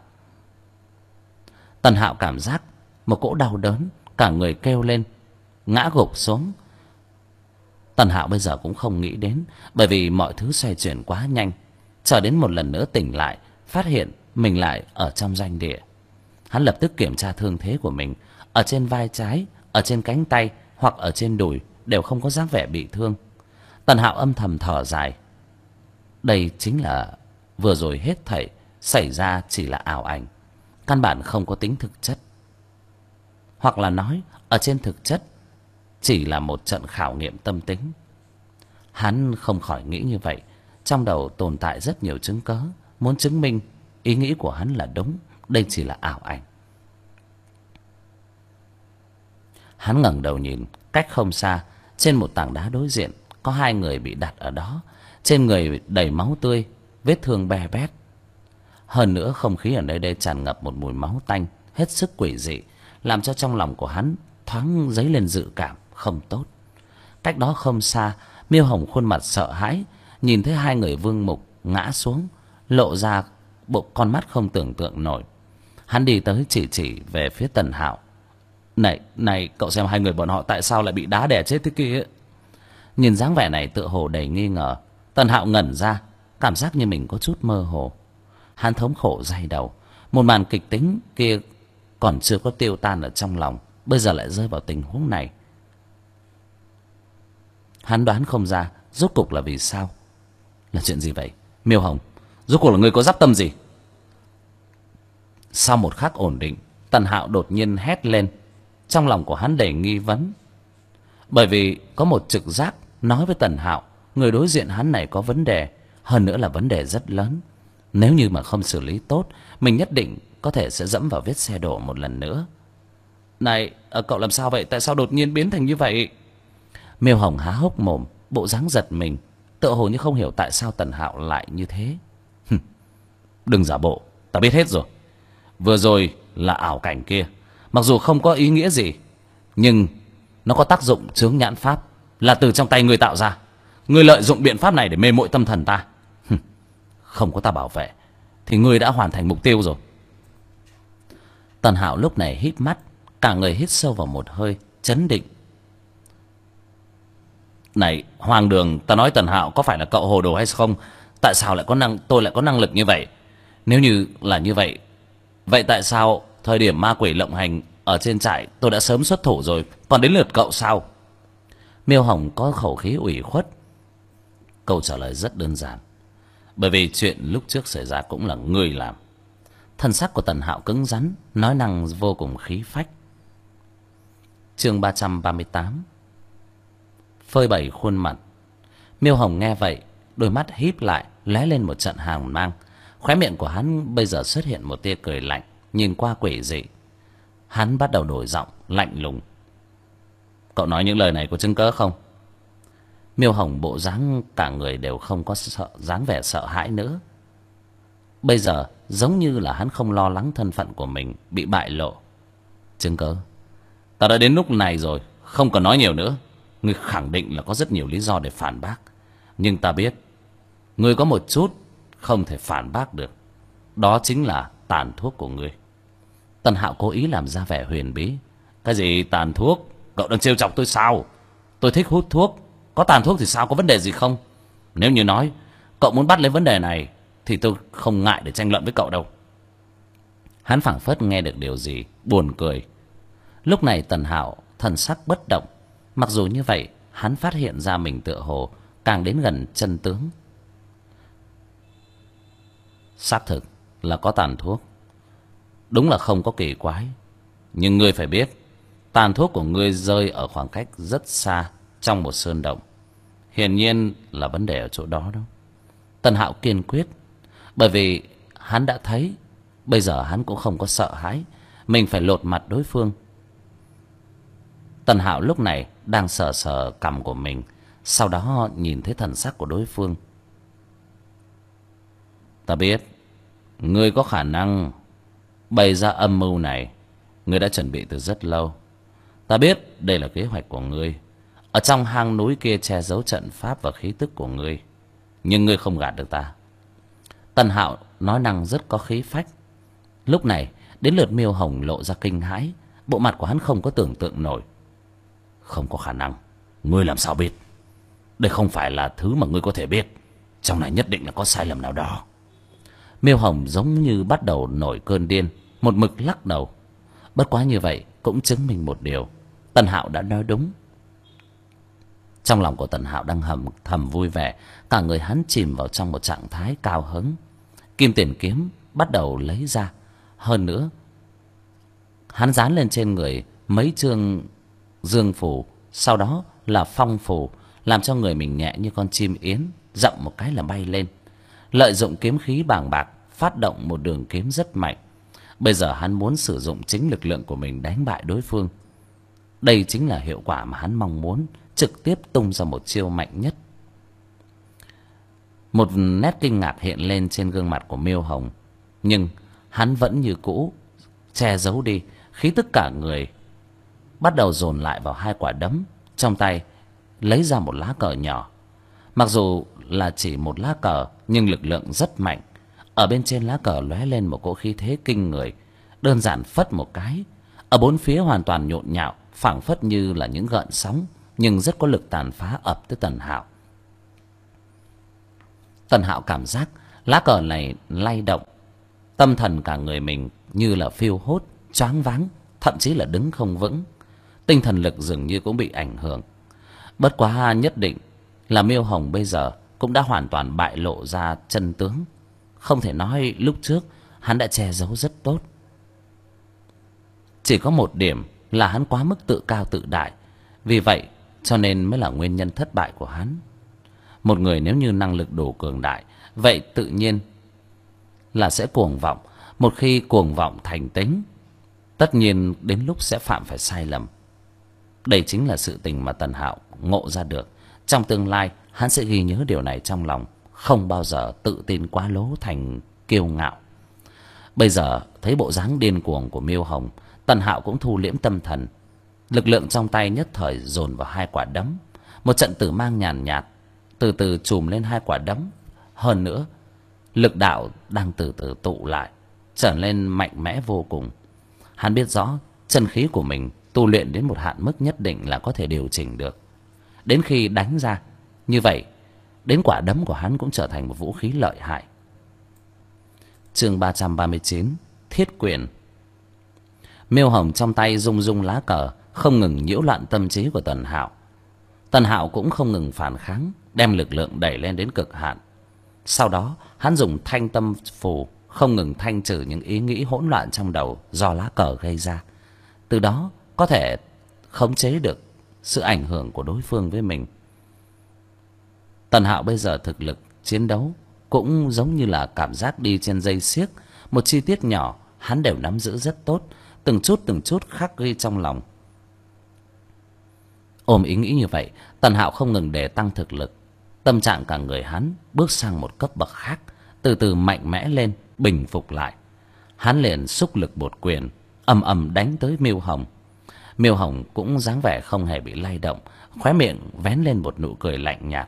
Tần Hạo cảm giác một cỗ đau đớn, cả người kêu lên, ngã gục xuống. Tần Hạo bây giờ cũng không nghĩ đến, bởi vì mọi thứ xoay chuyển quá nhanh. Chờ đến một lần nữa tỉnh lại, phát hiện mình lại ở trong doanh địa. Hắn lập tức kiểm tra thương thế của mình. Ở trên vai trái, ở trên cánh tay hoặc ở trên đùi đều không có dáng vẻ bị thương. Tần Hạo âm thầm thở dài. Đây chính là vừa rồi hết thảy xảy ra chỉ là ảo ảnh, căn bản không có tính thực chất. Hoặc là nói ở trên thực chất chỉ là một trận khảo nghiệm tâm tính. Hắn không khỏi nghĩ như vậy. Trong đầu tồn tại rất nhiều chứng cớ muốn chứng minh ý nghĩ của hắn là đúng, đây chỉ là ảo ảnh. Hắn ngẩng đầu nhìn, cách không xa, trên một tảng đá đối diện có 2 người bị đặt ở đó, trên người đầy máu tươi, vết thương be bét. Hơn nữa không khí ở nơi đây tràn ngập một mùi máu tanh hết sức quỷ dị, làm cho trong lòng của hắn thoáng dấy lên dự cảm không tốt. Cách đó không xa, Miêu Hồng khuôn mặt sợ hãi, nhìn thấy 2 người Vương Mục ngã xuống, lộ ra bộ con mắt không tưởng tượng nổi. Hắn đi tới chỉ về phía Tần Hạo. Này, cậu xem 2 người bọn họ tại sao lại bị đá đè chết thế kia? Nhìn dáng vẻ này tựa hồ đầy nghi ngờ, Tần Hạo ngẩn ra, cảm giác như mình có chút mơ hồ. Hắn thống khổ day đầu, một màn kịch tính kia còn chưa có tiêu tan ở trong lòng, bây giờ lại rơi vào tình huống này. Hắn đoán không ra rốt cục là vì sao. Là chuyện gì vậy? Miêu Hồng, rốt cuộc là người có dắp tâm gì? Sau một khắc ổn định, Tần Hạo đột nhiên hét lên. Trong lòng của hắn đầy nghi vấn, bởi vì có một trực giác nói với Tần Hạo, người đối diện hắn này có vấn đề, hơn nữa là vấn đề rất lớn. Nếu như mà không xử lý tốt, mình nhất định có thể sẽ dẫm vào vết xe đổ một lần nữa. Này, cậu làm sao vậy? Tại sao đột nhiên biến thành như vậy? Miêu Hồng há hốc mồm, bộ dáng giật mình, tựa hồ như không hiểu tại sao Tần Hạo lại như thế. Đừng giả bộ, ta biết hết rồi. Vừa rồi là ảo cảnh kia, mặc dù không có ý nghĩa gì, nhưng nó có tác dụng chướng nhãn pháp, là từ trong tay ngươi tạo ra. Ngươi lợi dụng biện pháp này để mê muội tâm thần ta. Không có ta bảo vệ thì ngươi đã hoàn thành mục tiêu rồi. Tần Hạo lúc này híp mắt, cả người hít sâu vào một hơi, chấn định. Này, Hoàng Đường, ta nói Tần Hạo có phải là cậu hồ đồ hay không? Tại sao tôi lại có năng lực như vậy? Nếu như là như vậy, vậy tại sao Thời điểm ma quỷ lộng hành ở trên trại tôi đã sớm xuất thủ rồi, còn đến lượt cậu sao? Miêu Hồng có khẩu khí ủy khuất. Câu trả lời rất đơn giản. Bởi vì chuyện lúc trước xảy ra cũng là ngươi làm. Thân sắc của Tần Hạo cứng rắn, nói năng vô cùng khí phách. Chương 338. Phơi bày khuôn mặt. Miêu Hồng nghe vậy, đôi mắt híp lại, lóe lên một trận hàn mang. Khóe miệng của hắn bây giờ xuất hiện một tia cười lạnh, nhìn qua quỷ dị. Hắn bắt đầu đổi giọng, lạnh lùng. Cậu nói những lời này có chứng cớ không? Miêu Hồng bộ dáng cả người đều không có dáng vẻ sợ hãi nữa. Bây giờ giống như là hắn không lo lắng thân phận của mình bị bại lộ. Chứng cớ? Ta đã đến lúc này rồi, không cần nói nhiều nữa. Ngươi khẳng định là có rất nhiều lý do để phản bác, nhưng ta biết ngươi có một chút không thể phản bác được. Đó chính là tàn thuốc của ngươi. Tần Hạo cố ý làm ra vẻ huyền bí. Cái gì tàn thuốc? Cậu đang trêu chọc tôi sao? Tôi thích hút thuốc, có tàn thuốc thì sao, có vấn đề gì không? Nếu như nói cậu muốn bắt lấy vấn đề này thì tôi không ngại để tranh luận với cậu đâu. Hắn phảng phất nghe được điều gì, buồn cười. Lúc này Tần Hạo thần sắc bất động. Mặc dù như vậy, hắn phát hiện ra mình tựa hồ càng đến gần chân tướng. Xác thực là có tàn thuốc, đúng là không có kỳ quái. Nhưng ngươi phải biết, tàn thuốc của ngươi rơi ở khoảng cách rất xa trong một sơn động. Hiển nhiên là vấn đề ở chỗ đó đâu. Tần Hạo kiên quyết. Bởi vì hắn đã thấy, bây giờ hắn cũng không có sợ hãi, mình phải lột mặt đối phương. Tần Hạo lúc này đang sờ sờ cằm của mình, sau đó nhìn thấy thần sắc của đối phương. Ta biết ngươi có khả năng bày ra âm mưu này. Ngươi đã chuẩn bị từ rất lâu. Ta biết đây là kế hoạch của ngươi. Ở trong hang núi kia che giấu trận pháp và khí tức của ngươi. Nhưng ngươi không gạt được ta. Tần Hạo nói năng rất có khí phách. Lúc này đến lượt Miêu Hồng lộ ra kinh hãi. Bộ mặt của hắn không có tưởng tượng nổi. Không có khả năng. Ngươi làm sao biết? Đây không phải là thứ mà ngươi có thể biết. Trong này nhất định là có sai lầm nào đó. Miêu Hồng giống như bắt đầu nổi cơn điên, một mực lắc đầu. Bất quá như vậy cũng chứng minh một điều, Tần Hạo đã nói đúng. Trong lòng của Tần Hạo đang thầm vui vẻ, cả người hắn chìm vào trong một trạng thái cao hứng. Kim tiền kiếm bắt đầu lấy ra. Hơn nữa, hắn dán lên trên người mấy chương dương phù, sau đó là phong phù, làm cho người mình nhẹ như con chim yến, dậm một cái là bay lên. Lợi dụng kiếm khí bàng bạc, phát động một đường kiếm rất mạnh. Bây giờ hắn muốn sử dụng chính lực lượng của mình đánh bại đối phương. Đây chính là hiệu quả mà hắn mong muốn, trực tiếp tung ra một chiêu mạnh nhất. Một nét kinh ngạc hiện lên trên gương mặt của Miêu Hồng, nhưng hắn vẫn như cũ che giấu đi. Khí tức cả người bắt đầu dồn lại vào hai quả đấm trong tay, lấy ra một lá cờ nhỏ. Mặc dù là chỉ một lá cờ, nhưng lực lượng rất mạnh. Ở bên trên lá cờ lóe lên một cỗ khí thế kinh người. Đơn giản phất một cái, ở bốn phía hoàn toàn nhộn nhạo, phảng phất như là những gợn sóng, nhưng rất có lực tàn phá ập tới Tần Hạo. Tần Hạo cảm giác lá cờ này lay động, tâm thần cả người mình như là phiêu hốt, choáng váng, thậm chí là đứng không vững. Tinh thần lực dường như cũng bị ảnh hưởng. Bất quá nhất định là Miêu Hồng bây giờ cũng đã hoàn toàn bại lộ ra chân tướng. Không thể nói lúc trước hắn đã che giấu rất tốt. Chỉ có một điểm là hắn quá mức tự cao tự đại. Vì vậy cho nên mới là nguyên nhân thất bại của hắn. Một người nếu như năng lực đủ cường đại, vậy tự nhiên là sẽ cuồng vọng. Một khi cuồng vọng thành tính, tất nhiên đến lúc sẽ phạm phải sai lầm. Đây chính là sự tình mà Tần Hạo ngộ ra được. Trong tương lai hắn sẽ ghi nhớ điều này trong lòng, không bao giờ tự tin quá lố thành kiêu ngạo. Bây giờ thấy bộ dáng điên cuồng của Miêu Hồng, Tần Hạo cũng thu liễm tâm thần. Lực lượng trong tay nhất thời dồn vào hai quả đấm. Một trận tử mang nhàn nhạt từ từ trùm lên hai quả đấm. Hơn nữa, lực đạo đang từ từ tụ lại, trở nên mạnh mẽ vô cùng. Hắn biết rõ chân khí của mình tu luyện đến một hạn mức nhất định là có thể điều chỉnh được. Đến khi đánh ra như vậy, đến quả đấm của hắn cũng trở thành một vũ khí lợi hại. Chương 339, Thiết Quyền. Miêu Hồng trong tay rung rung lá cờ, không ngừng nhiễu loạn tâm trí của Tần Hạo. Tần Hạo cũng không ngừng phản kháng, đem lực lượng đẩy lên đến cực hạn. Sau đó hắn dùng thanh tâm phù không ngừng thanh trừ những ý nghĩ hỗn loạn trong đầu do lá cờ gây ra. Từ đó có thể khống chế được sự ảnh hưởng của đối phương với mình. Tần Hạo bây giờ thực lực chiến đấu cũng giống như là cảm giác đi trên dây xiếc. Một chi tiết nhỏ hắn đều nắm giữ rất tốt, từng chút khắc ghi trong lòng. Ôm ý nghĩ như vậy, Tần Hạo không ngừng để tăng thực lực. Tâm trạng cả người hắn bước sang một cấp bậc khác, từ từ mạnh mẽ lên, bình phục lại. Hắn liền xúc lực một quyền, ầm ầm đánh tới Miêu Hồng. Miêu Hồng cũng dáng vẻ không hề bị lay động, khóe miệng vén lên một nụ cười lạnh nhạt.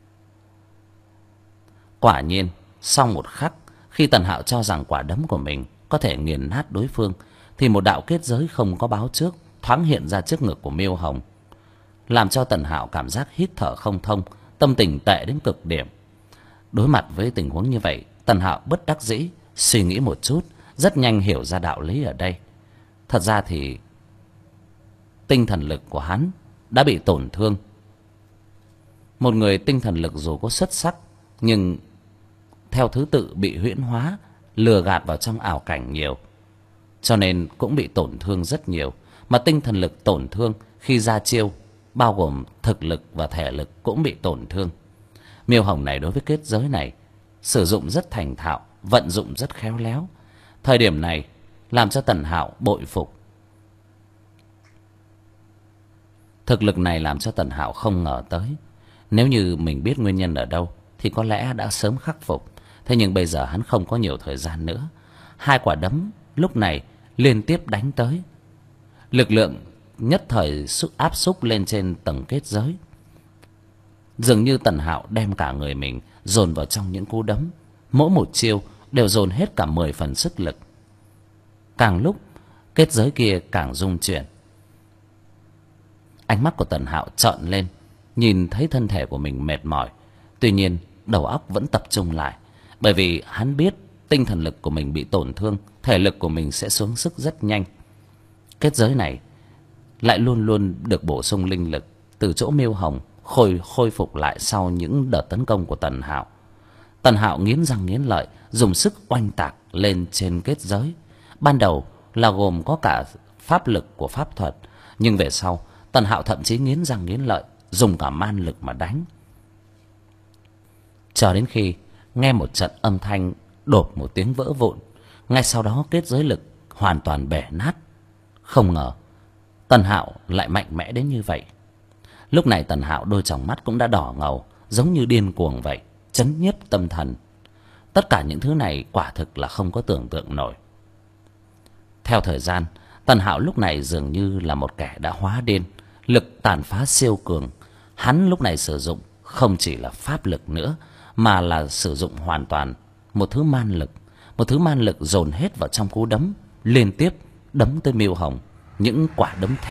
Quả nhiên, sau một khắc, khi Tần Hạo cho rằng quả đấm của mình có thể nghiền nát đối phương, thì một đạo kết giới không có báo trước thoáng hiện ra trước ngực của Miêu Hồng, làm cho Tần Hạo cảm giác hít thở không thông, tâm tình tệ đến cực điểm. Đối mặt với tình huống như vậy, Tần Hạo bất đắc dĩ suy nghĩ một chút, rất nhanh hiểu ra đạo lý ở đây. Thật ra thì tinh thần lực của hắn đã bị tổn thương. Một người tinh thần lực dù có xuất sắc, nhưng theo thứ tự bị huyễn hóa, lừa gạt vào trong ảo cảnh nhiều, cho nên cũng bị tổn thương rất nhiều. Mà tinh thần lực tổn thương khi ra chiêu, bao gồm thực lực và thể lực cũng bị tổn thương. Miêu Hồng này đối với kết giới này sử dụng rất thành thạo, vận dụng rất khéo léo. Thời điểm này làm cho Tần Hạo bội phục. Thực lực này làm cho Tần Hạo không ngờ tới. Nếu như mình biết nguyên nhân ở đâu thì có lẽ đã sớm khắc phục. Thế nhưng bây giờ hắn không có nhiều thời gian nữa. Hai quả đấm lúc này liên tiếp đánh tới. Lực lượng nhất thời áp xúc lên trên tầng kết giới. Dường như Tần Hạo đem cả người mình dồn vào trong những cú đấm. Mỗi một chiêu đều dồn hết cả 10 phần sức lực. Càng lúc kết giới kia càng rung chuyển. Ánh mắt của Tần Hạo trợn lên, nhìn thấy thân thể của mình mệt mỏi. Tuy nhiên đầu óc vẫn tập trung lại, bởi vì hắn biết tinh thần lực của mình bị tổn thương, thể lực của mình sẽ xuống sức rất nhanh. Kết giới này lại luôn luôn được bổ sung linh lực từ chỗ Miêu Hồng khôi phục lại sau những đợt tấn công của Tần Hạo. Tần Hạo nghiến răng nghiến lợi, dùng sức oanh tạc lên trên kết giới. Ban đầu là gồm có cả pháp lực của pháp thuật, nhưng về sau Tần Hạo thậm chí nghiến răng nghiến lợi, dùng cả man lực mà đánh. Cho đến khi nghe một trận âm thanh đột một tiếng vỡ vụn, ngay sau đó kết giới lực hoàn toàn bể nát. Không ngờ Tần Hạo lại mạnh mẽ đến như vậy. Lúc này Tần Hạo đôi tròng mắt cũng đã đỏ ngầu, giống như điên cuồng vậy, chấn nhiếp tâm thần. Tất cả những thứ này quả thực là không có tưởng tượng nổi. Theo thời gian, Tần Hạo lúc này dường như là một kẻ đã hóa điên, lực tàn phá siêu cường. Hắn lúc này sử dụng không chỉ là pháp lực nữa, mà là sử dụng hoàn toàn một thứ man lực. Một thứ man lực dồn hết vào trong cú đấm, liên tiếp đấm tới Miêu Hồng, những quả đấm thép.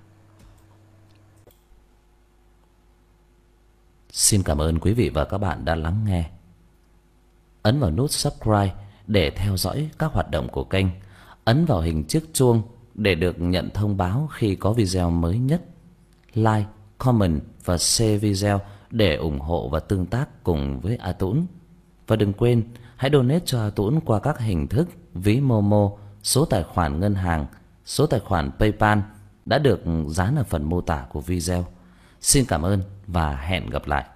Xin cảm ơn quý vị và các bạn đã lắng nghe. Ấn vào nút subscribe để theo dõi các hoạt động của kênh. Ấn vào hình chiếc chuông để được nhận thông báo khi có video mới nhất. Like, comment và share video để ủng hộ và tương tác cùng với A Tũng. Và đừng quên hãy donate cho A Tũng qua các hình thức ví Momo, số tài khoản ngân hàng, số tài khoản PayPal đã được dán ở phần mô tả của video. Xin cảm ơn và hẹn gặp lại.